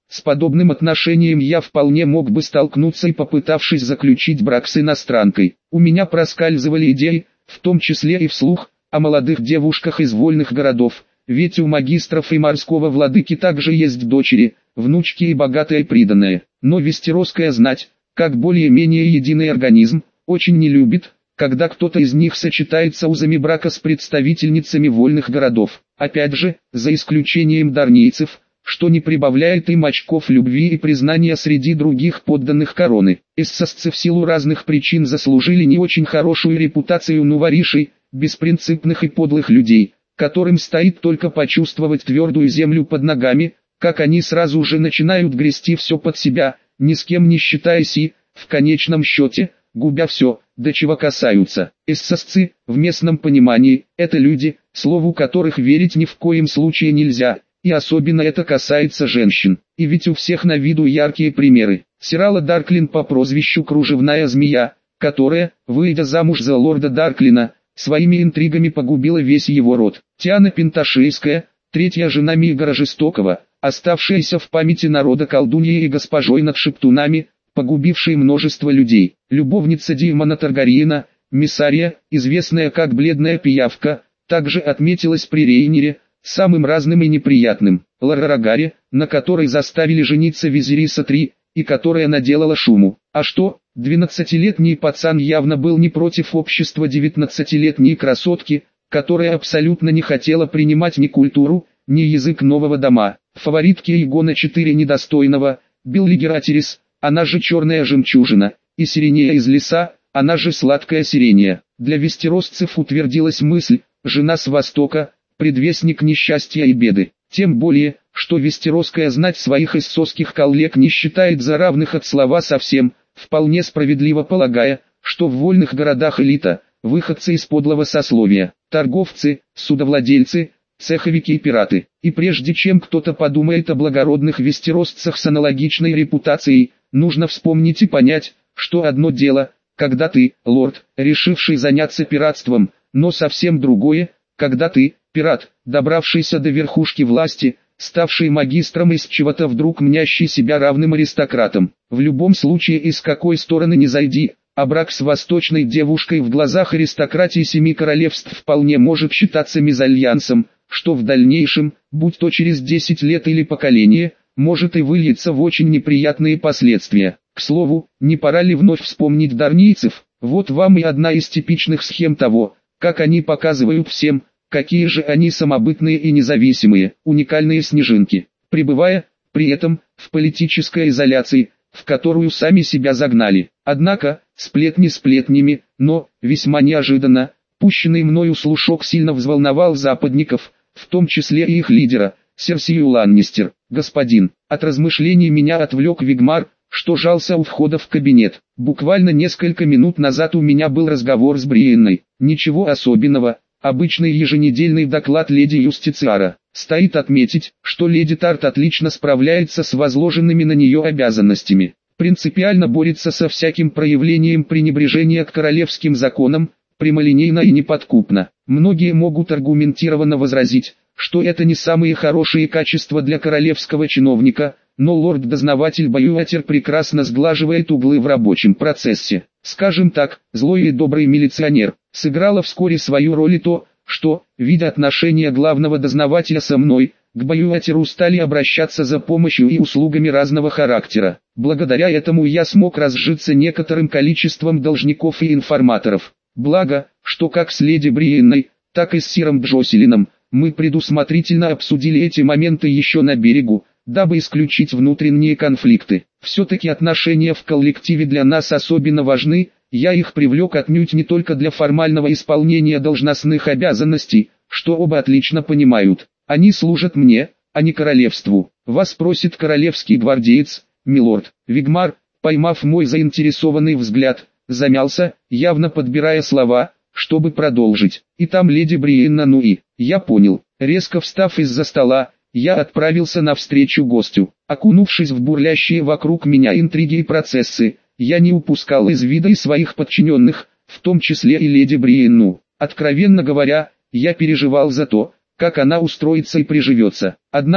С подобным отношением я вполне мог бы столкнуться и попытавшись заключить брак с иностранкой. У меня проскальзывали идеи, в том числе и вслух, о молодых девушках из вольных городов, ведь у магистров и морского владыки также есть дочери, внучки и богатые приданые. Но вестеросская знать, как более-менее единый организм, очень не любит, когда кто-то из них сочетается узами брака с представительницами вольных городов. Опять же, за исключением дарнийцев, что не прибавляет им очков любви и признания среди других подданных короны. Эссосцы в силу разных причин заслужили не очень хорошую репутацию нуворишей, беспринципных и подлых людей, которым стоит только почувствовать твердую землю под ногами, как они сразу же начинают грести все под себя, ни с кем не считаясь и, в конечном счете, губя все, до чего касаются. Эссосцы, в местном понимании, это люди, слову которых верить ни в коем случае нельзя. И особенно это касается женщин. И ведь у всех на виду яркие примеры. Сирала Дарклин по прозвищу Кружевная Змея, которая, выйдя замуж за лорда Дарклина, своими интригами погубила весь его род. Тиана Пенташейская, третья жена Мигора Жестокого, оставшаяся в памяти народа колдуньей и госпожой над шептунами, погубившей множество людей. Любовница Димона Таргариена, Миссария, известная как Бледная Пиявка, также отметилась при Рейнере, самым разным и неприятным. Лара Рагаре, на которой заставили жениться Визериса три, и которая наделала шуму. А что, двенадцатилетний пацан явно был не против общества девятнадцатилетней красотки, которая абсолютно не хотела принимать ни культуру, ни язык нового дома. Фаворитки Игона четыре недостойного, Беллигератерис, она же Черная Жемчужина, и Сирения из леса, она же Сладкая Сирения. Для вестеросцев утвердилась мысль, жена с Востока, предвестник несчастья и беды. Тем более, что вестеросская знать своих эссосских коллег не считает за равных от слова совсем, вполне справедливо полагая, что в вольных городах элита, выходцы из подлого сословия, торговцы, судовладельцы, цеховики и пираты. И прежде чем кто-то подумает о благородных вестеросцах с аналогичной репутацией, нужно вспомнить и понять, что одно дело, когда ты, лорд, решивший заняться пиратством, но совсем другое, когда ты, пират, добравшийся до верхушки власти, ставший магистром из чего-то вдруг мнящий себя равным аристократом. В любом случае из какой стороны ни зайди, а брак с восточной девушкой в глазах аристократии семи королевств вполне может считаться мезальянсом, что в дальнейшем, будь то через десять лет или поколение, может и выльется в очень неприятные последствия. К слову, не пора ли вновь вспомнить дарнийцев? Вот вам и одна из типичных схем того, как они показывают всем, какие же они самобытные и независимые, уникальные снежинки, пребывая, при этом, в политической изоляции, в которую сами себя загнали. Однако, сплетни сплетнями, но, весьма неожиданно, пущенный мною слушок сильно взволновал западников, в том числе и их лидера, Серсию Ланнистер. «Господин, от размышлений меня отвлек Вигмар, что жался у входа в кабинет. Буквально несколько минут назад у меня был разговор с Бриенной. Ничего особенного, обычный еженедельный доклад леди Юстициара. Стоит отметить, что леди Тарт отлично справляется с возложенными на нее обязанностями. Принципиально борется со всяким проявлением пренебрежения к королевским законам, прямолинейно и неподкупно. Многие могут аргументированно возразить, что это не самые хорошие качества для королевского чиновника, но лорд-дознаватель Баюатер прекрасно сглаживает углы в рабочем процессе. Скажем так, злой и добрый милиционер. Сыграло вскоре свою роль и то, что, видя отношение главного дознавателя со мной, к Баюатеру стали обращаться за помощью и услугами разного характера. Благодаря этому я смог разжиться некоторым количеством должников и информаторов. Благо, что как с леди Бриенной, так и с сиром Джоселином, мы предусмотрительно обсудили эти моменты еще на берегу, дабы исключить внутренние конфликты. Все-таки отношения в коллективе для нас особенно важны, я их привлек отнюдь не только для формального исполнения должностных обязанностей, что оба отлично понимают. Они служат мне, а не королевству. Вас просит королевский гвардеец, милорд. Вигмар, поймав мой заинтересованный взгляд, замялся, явно подбирая слова, чтобы продолжить. И там леди Бриенна, ну и, я понял. Резко встав из-за стола, я отправился навстречу гостю. Окунувшись в бурлящие вокруг меня интриги и процессы, я не упускал из вида и своих подчиненных, в том числе и леди Бриенну. Откровенно говоря, я переживал за то, как она устроится и приживется. Однако,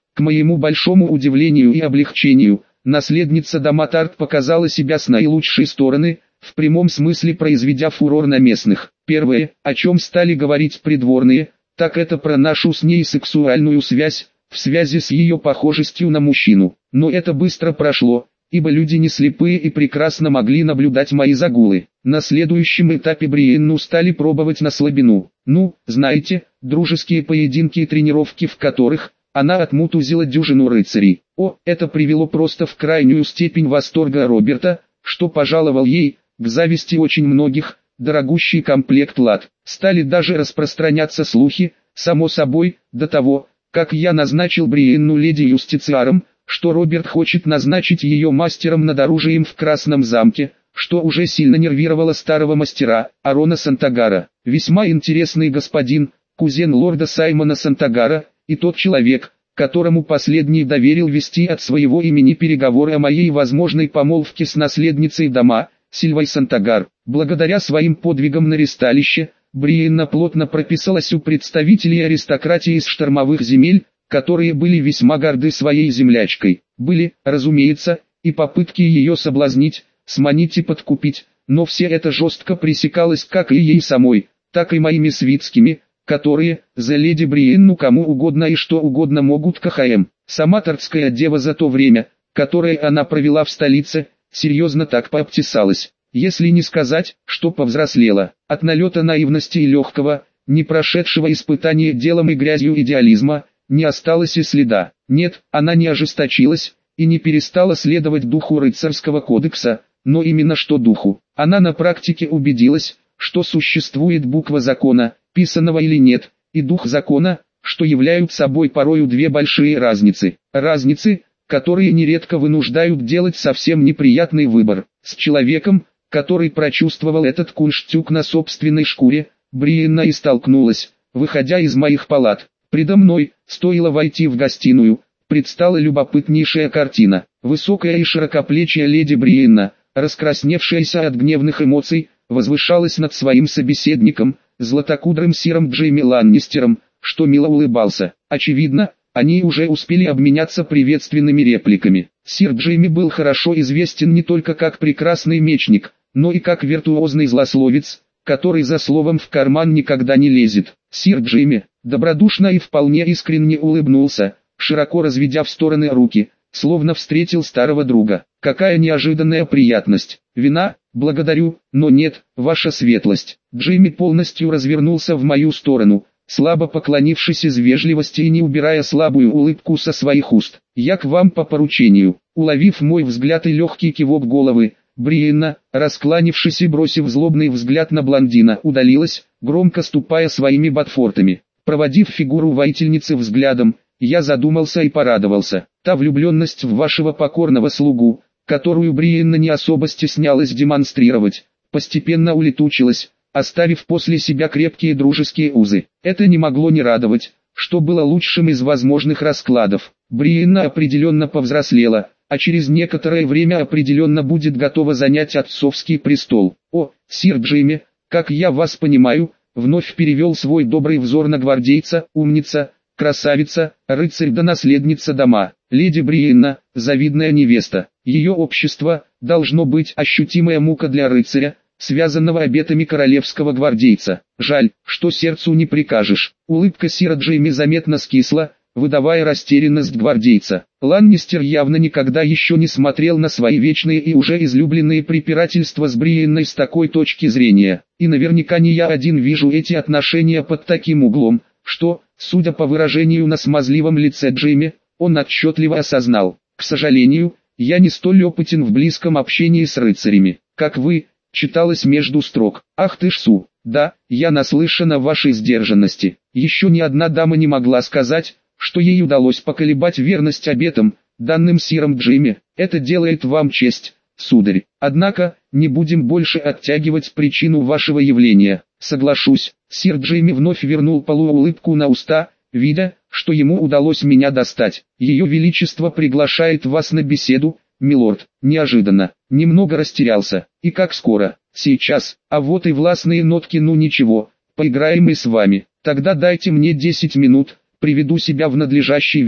К моему большому удивлению и облегчению, наследница дома Тарт показала себя с наилучшей стороны, в прямом смысле произведя фурор на местных. Первое, о чем стали говорить придворные, так это про нашу с ней сексуальную связь, в связи с ее похожестью на мужчину. Но это быстро прошло, ибо люди не слепые и прекрасно могли наблюдать мои загулы. На следующем этапе Бриенну стали пробовать на слабину. Ну, знаете, дружеские поединки и тренировки, в которых она отмутузила дюжину рыцарей. О, это привело просто в крайнюю степень восторга Роберта, что пожаловал ей, к зависти очень многих, дорогущий комплект лад. Стали даже распространяться слухи, само собой, до того, как я назначил Бриенну леди юстициаром, что Роберт хочет назначить ее мастером над оружием в Красном замке, что уже сильно нервировало старого мастера, Арона Сантагара. Весьма интересный господин, кузен лорда Саймона Сантагара, и тот человек, которому последний доверил вести от своего имени переговоры о моей возможной помолвке с наследницей дома, Сильвой Сантагар. Благодаря своим подвигам на ристалище, Бриенна плотно прописалась у представителей аристократии из штормовых земель, которые были весьма горды своей землячкой. Были, разумеется, и попытки ее соблазнить, сманить и подкупить, но все это жестко пресекалось как и ей самой, так и моими свитскими, которые, за леди Бриенну кому угодно и что угодно могут КХМ. Сама тартская дева за то время, которое она провела в столице, серьезно так пообтесалась, если не сказать, что повзрослела. От налета наивности и легкого, не прошедшего испытания делом и грязью идеализма, не осталось и следа. Нет, она не ожесточилась, и не перестала следовать духу рыцарского кодекса, но именно что духу. Она на практике убедилась, что существует буква закона, писаного или нет, и дух закона, что являют собой порою две большие разницы. Разницы, которые нередко вынуждают делать совсем неприятный выбор. С человеком, который прочувствовал этот кунштюк на собственной шкуре, Бриенна и столкнулась, выходя из моих палат. Предо мной, стоило войти в гостиную, предстала любопытнейшая картина. Высокая и широкоплечья леди Бриенна, раскрасневшаяся от гневных эмоций, возвышалась над своим собеседником, златокудрым сиром Джейми Ланнистером, что мило улыбался. Очевидно, они уже успели обменяться приветственными репликами. Сир Джейми был хорошо известен не только как прекрасный мечник, но и как виртуозный злословец, который за словом в карман никогда не лезет. Сир Джейми, добродушно и вполне искренне улыбнулся, широко разведя в стороны руки, словно встретил старого друга. Какая неожиданная приятность. Вина? Благодарю, но нет, ваша светлость. Джейми полностью развернулся в мою сторону, слабо поклонившись из вежливости и не убирая слабую улыбку со своих уст. Я к вам по поручению. Уловив мой взгляд и легкий кивок головы, Бриенна, раскланившись и бросив злобный взгляд на блондина, удалилась, громко ступая своими ботфортами. Проводив фигуру воительницы взглядом, я задумался и порадовался. Та влюбленность в вашего покорного слугу, которую Бриенна не особо стеснялась демонстрировать, постепенно улетучилась, оставив после себя крепкие дружеские узы. Это не могло не радовать, что было лучшим из возможных раскладов. Бриенна определенно повзрослела, а через некоторое время определенно будет готова занять отцовский престол. О, сир Джейми, как я вас понимаю, вновь перевел свой добрый взор на гвардейца, умница, красавица, рыцарь да наследница дома. Леди Бриенна, завидная невеста. Ее общество, должно быть ощутимая мука для рыцаря, связанного обетами королевского гвардейца. Жаль, что сердцу не прикажешь. Улыбка сира Джейми заметно скисла, выдавая растерянность гвардейца. Ланнистер явно никогда еще не смотрел на свои вечные и уже излюбленные препирательства с Бриенной с такой точки зрения. И наверняка не я один вижу эти отношения под таким углом, что, судя по выражению на смазливом лице Джейми, он отчетливо осознал. К сожалению, я не столь опытен в близком общении с рыцарями, как вы, читалось между строк. Ах ты ж су, да, я наслышан о вашей сдержанности. Еще ни одна дама не могла сказать, что ей удалось поколебать верность обетам, данным сиром Джейми. Это делает вам честь, сударь. Однако, не будем больше оттягивать причину вашего явления. Соглашусь, сир Джейми вновь вернул полуулыбку на уста, видя, что ему удалось меня достать. Ее величество приглашает вас на беседу, милорд. Неожиданно, немного растерялся. И как скоро? Сейчас. А вот и властные нотки. Ну ничего, поиграем и с вами. Тогда дайте мне десять минут, приведу себя в надлежащий вид.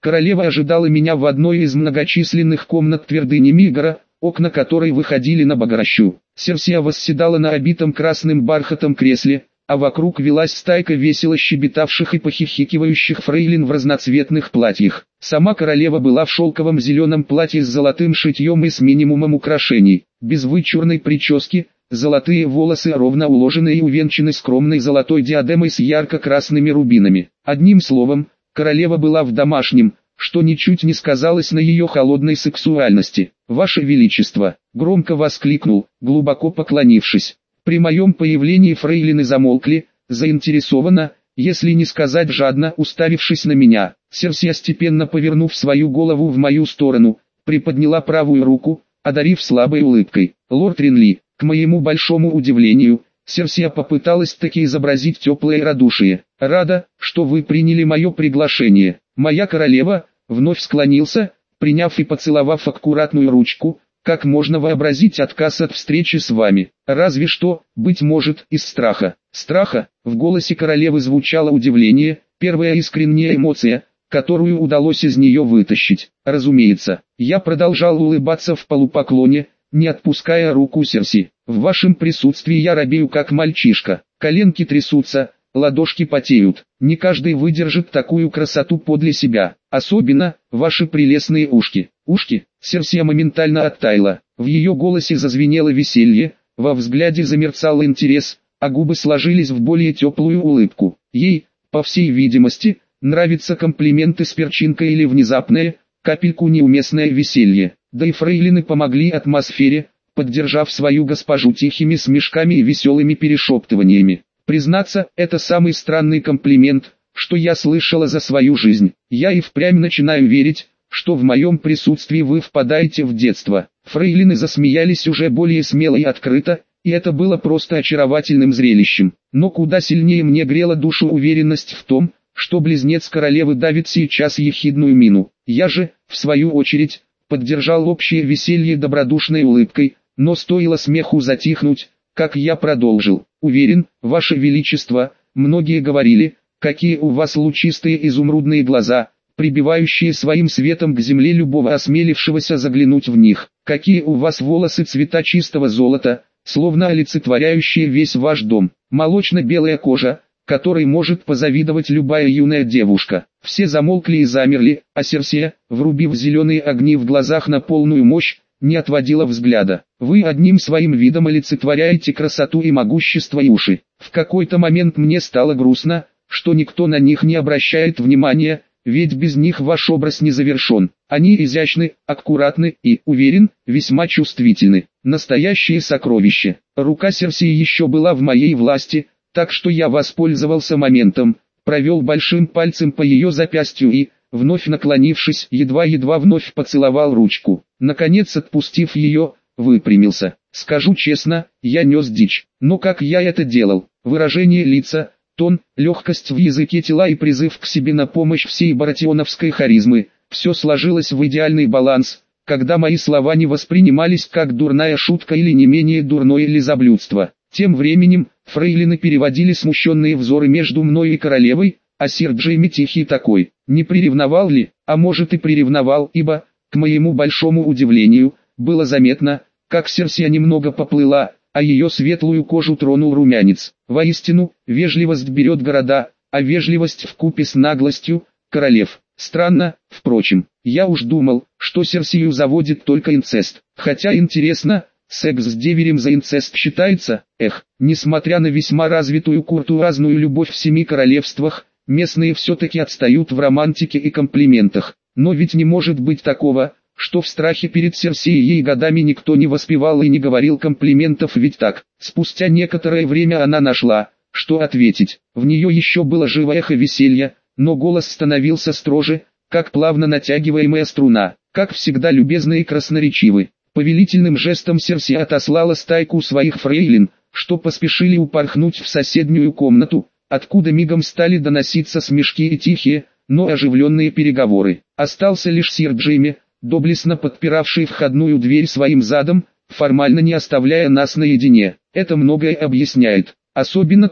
Королева ожидала меня в одной из многочисленных комнат твердыни Мигора, окна которой выходили на Багращу. Серсия восседала на обитом красным бархатом кресле, а вокруг велась стайка весело щебетавших и похихикивающих фрейлин в разноцветных платьях. Сама королева была в шелковом зеленом платье с золотым шитьем и с минимумом украшений, без вычурной прически, золотые волосы ровно уложены и увенчаны скромной золотой диадемой с ярко-красными рубинами. Одним словом, королева была в домашнем, что ничуть не сказалось на ее холодной сексуальности. «Ваше Величество!» — громко воскликнул, глубоко поклонившись. При моем появлении фрейлины замолкли, заинтересованно, если не сказать жадно, уставившись на меня. Серсия, степенно повернув свою голову в мою сторону, приподняла правую руку, одарив слабой улыбкой. «Лорд Ринли». К моему большому удивлению, Серсия попыталась таки изобразить теплое радушие. «Рада, что вы приняли мое приглашение. Моя королева», вновь склонился, приняв и поцеловав аккуратную ручку, «как можно вообразить отказ от встречи с вами? Разве что, быть может, из страха». Страха? В голосе королевы звучало удивление, первая искренняя эмоция, которую удалось из нее вытащить. Разумеется, я продолжал улыбаться в полупоклоне, не отпуская руку Серси. «В вашем присутствии я робею как мальчишка, коленки трясутся, ладошки потеют. Не каждый выдержит такую красоту подле себя, особенно ваши прелестные ушки». «Ушки?» Серсия моментально оттаяла, в ее голосе зазвенело веселье, во взгляде замерцал интерес, а губы сложились в более теплую улыбку. Ей, по всей видимости, нравятся комплименты с перчинкой или внезапное, капельку неуместное веселье. Да и фрейлины помогли атмосфере, поддержав свою госпожу тихими смешками и веселыми перешептываниями. Признаться, это самый странный комплимент, что я слышала за свою жизнь. Я и впрямь начинаю верить, что в моем присутствии вы впадаете в детство. Фрейлины засмеялись уже более смело и открыто, и это было просто очаровательным зрелищем. Но куда сильнее мне грела душу уверенность в том, что близнец королевы давит сейчас ехидную мину. Я же, в свою очередь, поддержал общее веселье добродушной улыбкой, но стоило смеху затихнуть, как я продолжил. «Уверен, Ваше Величество, многие говорили, какие у вас лучистые изумрудные глаза, прибивающие своим светом к земле любого осмелившегося заглянуть в них. Какие у вас волосы цвета чистого золота, словно олицетворяющие весь ваш дом. Молочно-белая кожа, которой может позавидовать любая юная девушка». Все замолкли и замерли, а Серсия, врубив зеленые огни в глазах на полную мощь, не отводила взгляда. «Вы одним своим видом олицетворяете красоту и могущество Юши. В какой-то момент мне стало грустно, что никто на них не обращает внимания, ведь без них ваш образ не завершен. Они изящны, аккуратны и, уверен, весьма чувствительны. Настоящее сокровище». Рука Серсии еще была в моей власти, так что я воспользовался моментом, провел большим пальцем по ее запястью и, вновь наклонившись, едва-едва вновь поцеловал ручку. Наконец, отпустив ее, выпрямился. Скажу честно, я нес дичь. Но как я это делал? Выражение лица, тон, легкость в языке тела и призыв к себе на помощь всей баратионовской харизмы – все сложилось в идеальный баланс, когда мои слова не воспринимались как дурная шутка или не менее дурное лизоблюдство. Тем временем, фрейлины переводили смущенные взоры между мной и королевой, а сир Джейми тихий такой. Не приревновал ли? А может и приревновал, ибо, к моему большому удивлению, было заметно, как Серсия немного поплыла, а ее светлую кожу тронул румянец. Воистину, вежливость берет города, а вежливость вкупе с наглостью – королев. Странно, впрочем, я уж думал, что Серсию заводит только инцест. Хотя интересно, секс с деверем за инцест считается? Эх, несмотря на весьма развитую куртуазную любовь в семи королевствах, местные все-таки отстают в романтике и комплиментах. Но ведь не может быть такого, что в страхе перед Серсией ей годами никто не воспевал и не говорил комплиментов, ведь так. Спустя некоторое время она нашла, что ответить. В нее еще было живое эхо веселья, но голос становился строже, как плавно натягиваемая струна, как всегда любезны и красноречивы. Повелительным жестом Серсия отослала стайку своих фрейлин, что поспешили упорхнуть в соседнюю комнату, откуда мигом стали доноситься смешки и тихие, но оживленные переговоры. Остался лишь сир Джейми, доблестно подпиравший входную дверь своим задом, формально не оставляя нас наедине. Это многое объясняет, особенно то,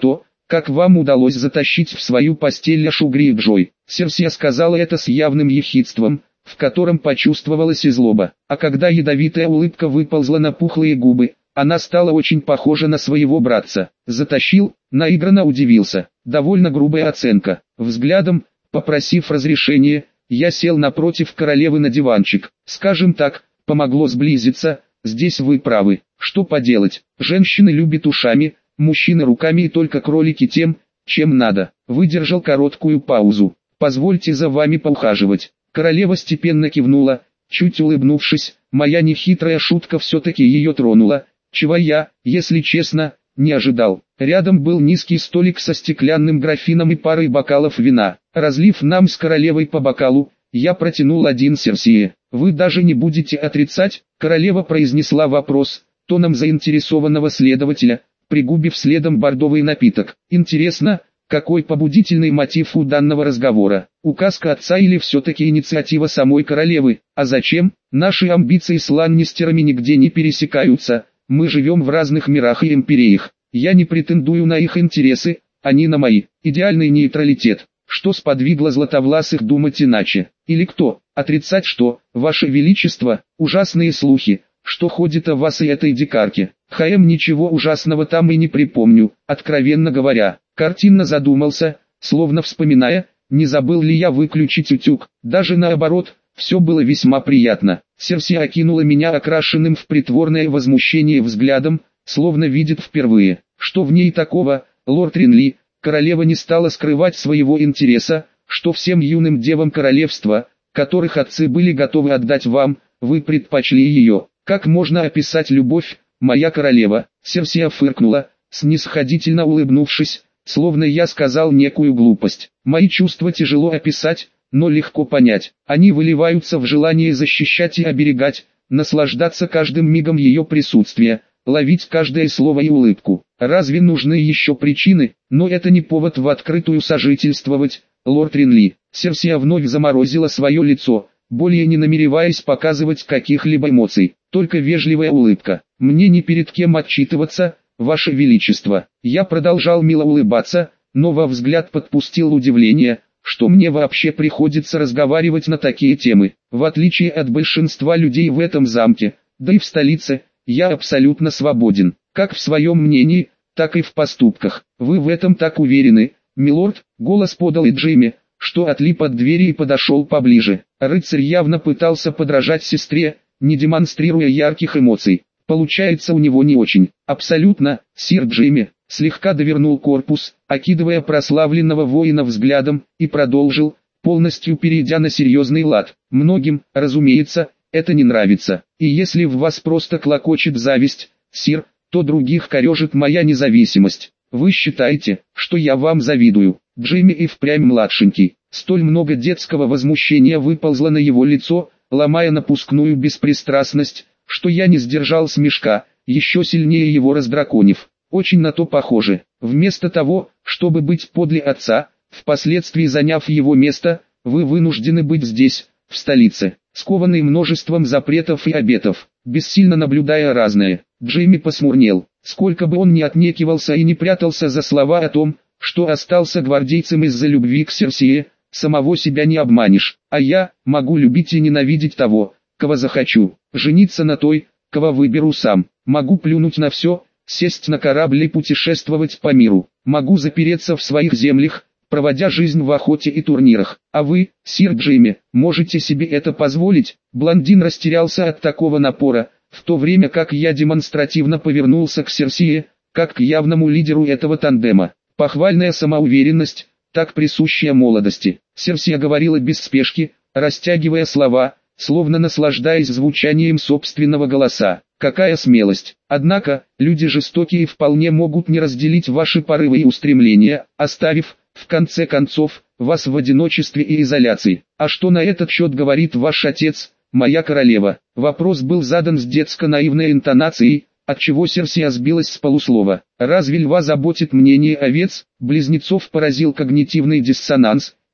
как вам удалось затащить в свою постель Ашугри и Джой?» Серсия сказала это с явным ехидством, в котором почувствовалась и злоба. А когда ядовитая улыбка выползла на пухлые губы, она стала очень похожа на своего братца. «Затащил?» — наигранно удивился. Довольно грубая оценка. Взглядом, попросив разрешения, я сел напротив королевы на диванчик. Скажем так, помогло сблизиться. Здесь вы правы. Что поделать? Женщины любят ушами, мужчины руками и только кролики тем, чем надо. Выдержал короткую паузу. «Позвольте за вами поухаживать». Королева степенно кивнула, чуть улыбнувшись. Моя нехитрая шутка все-таки ее тронула, чего я, если честно, не ожидал. Рядом был низкий столик со стеклянным графином и парой бокалов вина. Разлив нам с королевой по бокалу, я протянул один Серсии. «Вы даже не будете отрицать?» Королева произнесла вопрос, тоном заинтересованного следователя, пригубив следом бордовый напиток. «Интересно, какой побудительный мотив у данного разговора? Указка отца или все-таки инициатива самой королевы? А зачем? Наши амбиции с ланнистерами нигде не пересекаются, мы живем в разных мирах и империях. Я не претендую на их интересы, они на мои. Идеальный нейтралитет. Что сподвигло златовласых думать иначе? Или кто? Отрицать что? Ваше Величество, ужасные слухи, что ходит о вас и этой дикарке. ХМ ничего ужасного там и не припомню, откровенно говоря». Картинно задумался, словно вспоминая, не забыл ли я выключить утюг. Даже наоборот, все было весьма приятно. Серсия окинула меня окрашенным в притворное возмущение взглядом, словно видит впервые. Что в ней такого, лорд Ринли? Королева не стала скрывать своего интереса, что всем юным девам королевства, которых отцы были готовы отдать вам, вы предпочли ее. Как можно описать любовь, моя королева? Серсия фыркнула, снисходительно улыбнувшись, словно я сказал некую глупость. Мои чувства тяжело описать, но легко понять. Они выливаются в желание защищать и оберегать, наслаждаться каждым мигом ее присутствия, ловить каждое слово и улыбку. Разве нужны еще причины? Но это не повод в открытую сожительствовать, лорд Ринли. Серсия вновь заморозила свое лицо, более не намереваясь показывать каких-либо эмоций, только вежливая улыбка. «Мне ни перед кем отчитываться, Ваше Величество». Я продолжал мило улыбаться, но во взгляд подпустил удивление, что мне вообще приходится разговаривать на такие темы. В отличие от большинства людей в этом замке, да и в столице, я абсолютно свободен, как в своем мнении, так и в поступках. Вы в этом так уверены, милорд? Голос подал и Джимми, что отлип от двери и подошел поближе. Рыцарь явно пытался подражать сестре, не демонстрируя ярких эмоций. Получается у него не очень. Абсолютно, сир Джимми. Слегка довернул корпус, окидывая прославленного воина взглядом, и продолжил, полностью перейдя на серьезный лад. Многим, разумеется, это не нравится. И если в вас просто клокочет зависть, сир, то других корежит моя независимость. Вы считаете, что я вам завидую? Джимми и впрямь младшенький. Столь много детского возмущения выползло на его лицо, ломая напускную беспристрастность, что я не сдержал смешка, еще сильнее его раздраконив. Очень на то похоже. Вместо того, чтобы быть подле отца, впоследствии заняв его место, вы вынуждены быть здесь, в столице, скованный множеством запретов и обетов, бессильно наблюдая разное. Джимми посмурнел. Сколько бы он ни отнекивался и не прятался за слова о том, что остался гвардейцем из-за любви к Серсии, самого себя не обманешь. А я могу любить и ненавидеть того, кого захочу, жениться на той, кого выберу сам. Могу плюнуть на все, сесть на корабль и путешествовать по миру. Могу запереться в своих землях, проводя жизнь в охоте и турнирах. А вы, сир Джимми, можете себе это позволить? Блондин растерялся от такого напора, в то время как я демонстративно повернулся к Серсии, как к явному лидеру этого тандема. Похвальная самоуверенность, так присущая молодости. Серсия говорила без спешки, растягивая слова, словно наслаждаясь звучанием собственного голоса. Какая смелость! Однако, люди жестокие вполне могут не разделить ваши порывы и устремления, оставив, в конце концов, вас в одиночестве и изоляции. А что на этот счет говорит ваш отец, моя королева? Вопрос был задан с детско-наивной интонацией, отчего Серсия сбилась с полуслова. Разве льва заботит мнение овец? Близнецов поразил когнитивный диссонанс,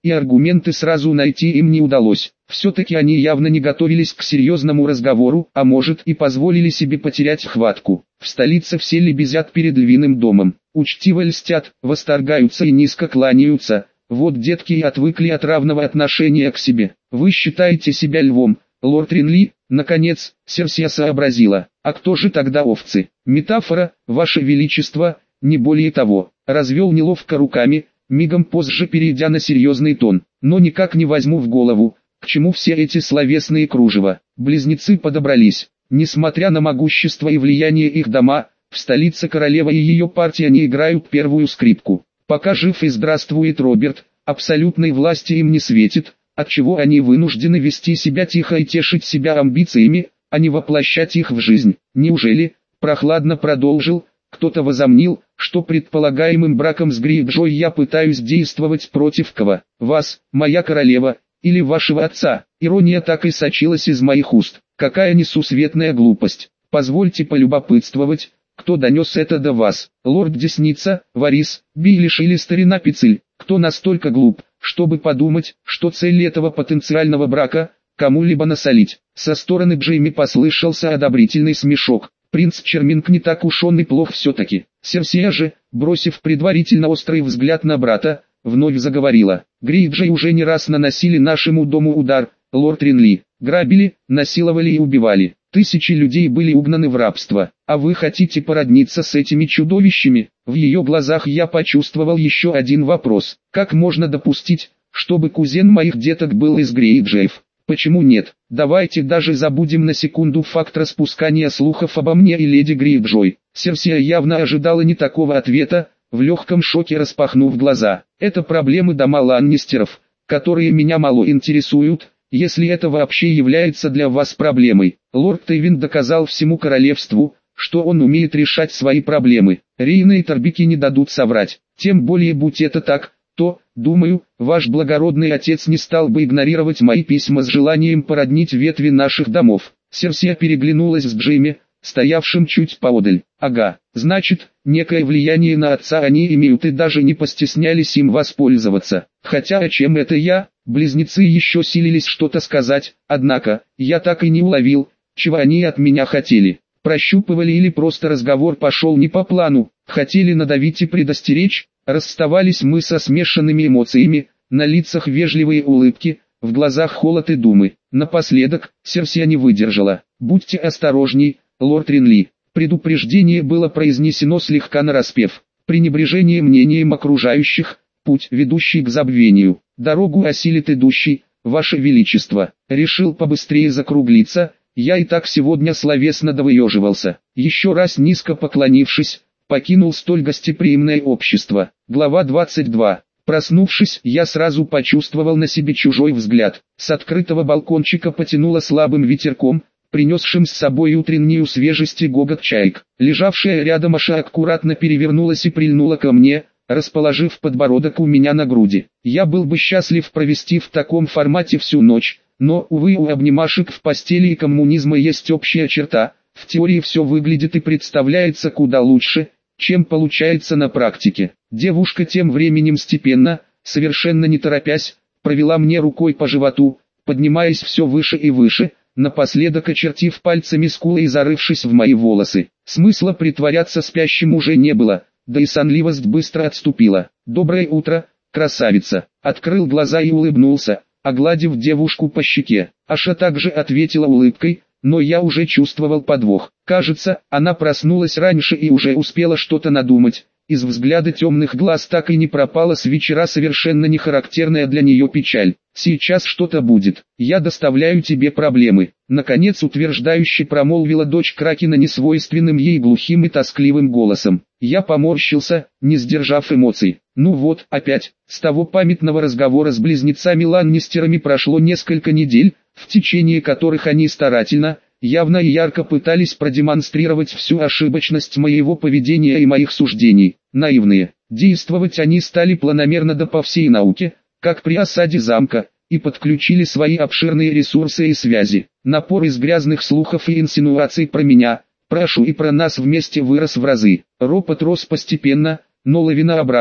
и аргументы сразу найти им не удалось. Все-таки они явно не готовились к серьезному разговору, а может и позволили себе потерять хватку. В столице все лебезят перед львиным домом, учтиво льстят, восторгаются и низко кланяются. Вот детки и отвыкли от равного отношения к себе. Вы считаете себя львом, лорд Ринли? Наконец, Серсия сообразила. А кто же тогда овцы? Метафора, ваше величество, не более того. Развел неловко руками, мигом позже перейдя на серьезный тон. Но никак не возьму в голову, к чему все эти словесные кружева. Близнецы подобрались. Несмотря на могущество и влияние их дома, в столице королева и ее партия не играют первую скрипку. Пока жив и здравствует Роберт, абсолютной власти им не светит, отчего они вынуждены вести себя тихо и тешить себя амбициями, а не воплощать их в жизнь. Неужели, прохладно продолжил, кто-то возомнил, что предполагаемым браком с Грейджой я пытаюсь действовать против кого? Вас, моя королева, или вашего отца? Ирония так и сочилась из моих уст. Какая несусветная глупость. Позвольте полюбопытствовать, кто донес это до вас? Лорд Десница, Варис, Биллиш или старина Пицель? Кто настолько глуп, чтобы подумать, что цель этого потенциального брака – кому-либо насолить? Со стороны Джейми послышался одобрительный смешок. Принц Черминг не так уж он и плох все-таки. Серсия же, бросив предварительно острый взгляд на брата, вновь заговорила. Грейджей уже не раз наносили нашему дому удар, лорд Ринли. Грабили, насиловали и убивали. Тысячи людей были угнаны в рабство. А вы хотите породниться с этими чудовищами? В ее глазах я почувствовал еще один вопрос. Как можно допустить, чтобы кузен моих деток был из Грейджеев? Почему нет? Давайте даже забудем на секунду факт распускания слухов обо мне и леди Грейджой. Серсия явно ожидала не такого ответа, в легком шоке распахнув глаза. Это проблемы дома Ланнистеров, которые меня мало интересуют, если это вообще является для вас проблемой. Лорд Тейвин доказал всему королевству, что он умеет решать свои проблемы. Рейна и Торбики не дадут соврать. Тем более, будь это так, то, думаю, ваш благородный отец не стал бы игнорировать мои письма с желанием породнить ветви наших домов. Серсия переглянулась с Джейми, стоявшим чуть поодаль. Ага, значит, некое влияние на отца они имеют и даже не постеснялись им воспользоваться. Хотя о чем это я? Близнецы еще силились что-то сказать, однако, я так и не уловил, чего они от меня хотели. Прощупывали или просто разговор пошел не по плану, хотели надавить и предостеречь. Расставались мы со смешанными эмоциями, на лицах вежливые улыбки, в глазах холод и думы. Напоследок, Серсия не выдержала. Будьте осторожней, лорд Ринли. Предупреждение было произнесено слегка нараспев. Пренебрежение мнением окружающих, путь, ведущий к забвению. Дорогу осилит идущий, ваше величество. Решил побыстрее закруглиться, я и так сегодня словесно довыеживался. Еще раз низко поклонившись, покинул столь гостеприимное общество. Глава двадцать два. Проснувшись, я сразу почувствовал на себе чужой взгляд. С открытого балкончика потянуло слабым ветерком, принесшим с собой утреннюю свежесть и гогот чаек. Лежавшая рядом Аша аккуратно перевернулась и прильнула ко мне, расположив подбородок у меня на груди. Я был бы счастлив провести в таком формате всю ночь, но, увы, у обнимашек в постели и коммунизма есть общая черта. В теории все выглядит и представляется куда лучше, чем получается на практике. Девушка тем временем степенно, совершенно не торопясь, провела мне рукой по животу, поднимаясь все выше и выше, напоследок очертив пальцами скулы и зарывшись в мои волосы. Смысла притворяться спящим уже не было, да и сонливость быстро отступила. «Доброе утро, красавица!» Открыл глаза и улыбнулся, огладив девушку по щеке. Аша также ответила улыбкой, но я уже чувствовал подвох. Кажется, она проснулась раньше и уже успела что-то надумать. Из взгляда темных глаз так и не пропала с вечера совершенно нехарактерная для нее печаль. «Сейчас что-то будет. Я доставляю тебе проблемы», — наконец утверждающе промолвила дочь Кракена несвойственным ей глухим и тоскливым голосом. Я поморщился, не сдержав эмоций. Ну вот, опять, с того памятного разговора с близнецами Ланнистерами прошло несколько недель, в течение которых они старательно, явно и ярко пытались продемонстрировать всю ошибочность моего поведения и моих суждений. Наивные. Действовать они стали планомерно да по всей науке, как при осаде замка, и подключили свои обширные ресурсы и связи. Напор из грязных слухов и инсинуаций про меня, про Ашу и про нас вместе вырос в разы. Ропот рос постепенно, но лавинообразно,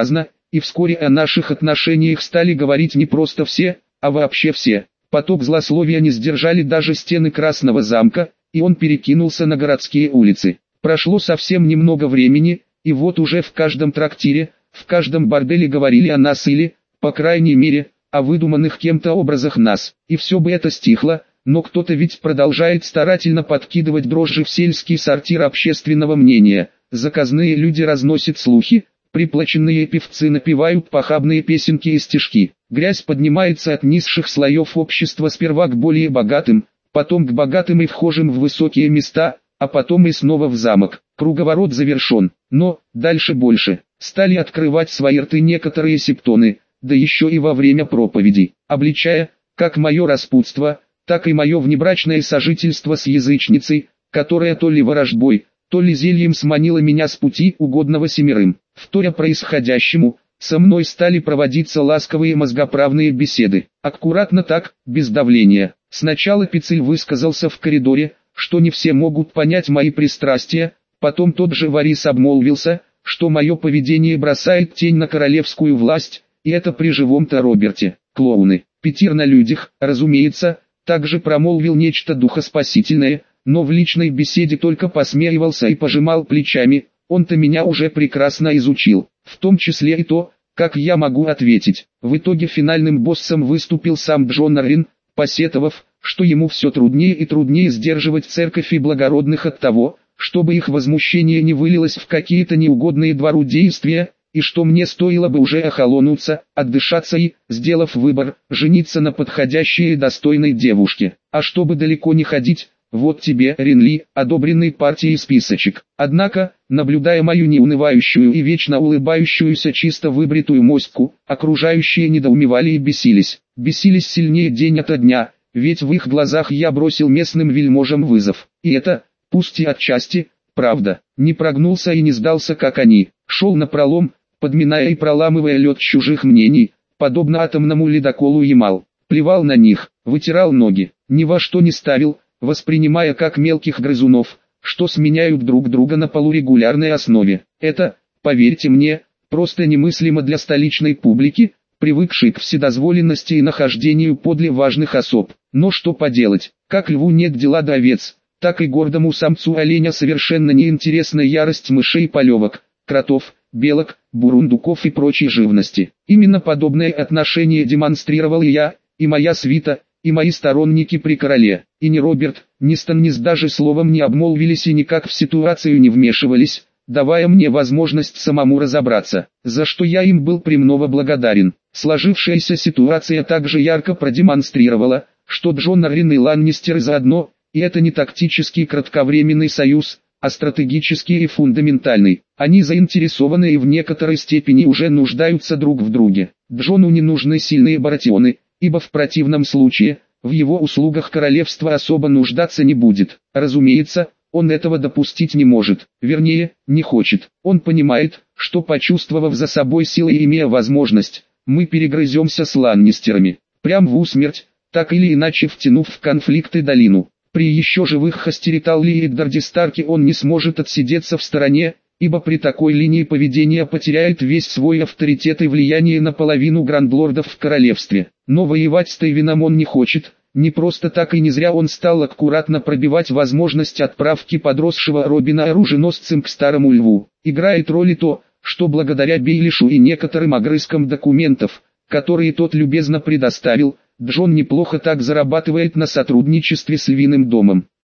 и вскоре о наших отношениях стали говорить не просто все, а вообще все. Поток злословия не сдержали даже стены Красного замка, и он перекинулся на городские улицы. Прошло совсем немного времени, и вот уже в каждом трактире, в каждом борделе говорили о нас или, по крайней мере, о выдуманных кем-то образах нас. И все бы это стихло, но кто-то ведь продолжает старательно подкидывать дрожжи в сельский сортир общественного мнения. Заказные люди разносят слухи, приплаченные певцы напевают похабные песенки и стишки. Грязь поднимается от низших слоев общества сперва к более богатым, потом к богатым и вхожим в высокие места, а потом и снова в замок. Круговорот завершен, но, дальше больше. Стали открывать свои рты некоторые септоны, да еще и во время проповедей, обличая, как мое распутство, так и мое внебрачное сожительство с язычницей, которая то ли ворожбой, то ли зельем сманила меня с пути, угодного семерым. Вторя происходящему, со мной стали проводиться ласковые мозгоправные беседы, аккуратно так, без давления. Сначала Пицель высказался в коридоре, что не все могут понять мои пристрастия, потом тот же Варис обмолвился, что мое поведение бросает тень на королевскую власть, и это при живом-то Роберте. Клоуны. Петир на людях, разумеется, также промолвил нечто духоспасительное, но в личной беседе только посмеивался и пожимал плечами. Он-то меня уже прекрасно изучил, в том числе и то, как я могу ответить. В итоге финальным боссом выступил сам Джон Аррин, посетовав, что ему все труднее и труднее сдерживать церковь и благородных от того, чтобы их возмущение не вылилось в какие-то неугодные двору действия, и что мне стоило бы уже охолонуться, отдышаться и, сделав выбор, жениться на подходящей и достойной девушке. А чтобы далеко не ходить, вот тебе, Ренли, одобренный партией списочек. Однако, наблюдая мою неунывающую и вечно улыбающуюся чисто выбритую моську, окружающие недоумевали и бесились. Бесились сильнее день ото дня, ведь в их глазах я бросил местным вельможам вызов. И это, пусть и отчасти, правда. Не прогнулся и не сдался, как они. Шел напролом, подминая и проламывая лед чужих мнений, подобно атомному ледоколу Ямал. Плевал на них, вытирал ноги, ни во что не ставил, воспринимая как мелких грызунов, что сменяют друг друга на полурегулярной основе. Это, поверьте мне, просто немыслимо для столичной публики, привыкшей к вседозволенности и нахождению подле важных особ. Но что поделать, как льву нет дела до овец, так и гордому самцу оленя совершенно неинтересна ярость мышей и полевок, кротов, белок, бурундуков и прочей живности. Именно подобное отношение демонстрировал и я, и моя свита, и мои сторонники при короле. И ни Роберт, ни Станнис даже словом не обмолвились и никак в ситуацию не вмешивались, давая мне возможность самому разобраться, за что я им был премного благодарен. Сложившаяся ситуация также ярко продемонстрировала, что Джон Аррин и Ланнистеры заодно, и это не тактический кратковременный союз, а стратегический и фундаментальный. Они заинтересованы и в некоторой степени уже нуждаются друг в друге. Джону не нужны сильные баратионы, ибо в противном случае, в его услугах королевство особо нуждаться не будет. Разумеется, он этого допустить не может, вернее, не хочет. Он понимает, что почувствовав за собой силы и имея возможность, мы перегрыземся с Ланнистерами, прям в усмерть, так или иначе втянув в конфликты долину. При еще живых Хастериталли и Эддарде Старке он не сможет отсидеться в стороне, ибо при такой линии поведения потеряет весь свой авторитет и влияние на половину грандлордов в королевстве. Но воевать с Тейвином он не хочет, не просто так и не зря он стал аккуратно пробивать возможность отправки подросшего Робина оруженосцем к Старому Льву. Играет роль и то, что благодаря Бейлишу и некоторым огрызкам документов, которые тот любезно предоставил, Джон неплохо так зарабатывает на сотрудничестве с Львиным домом.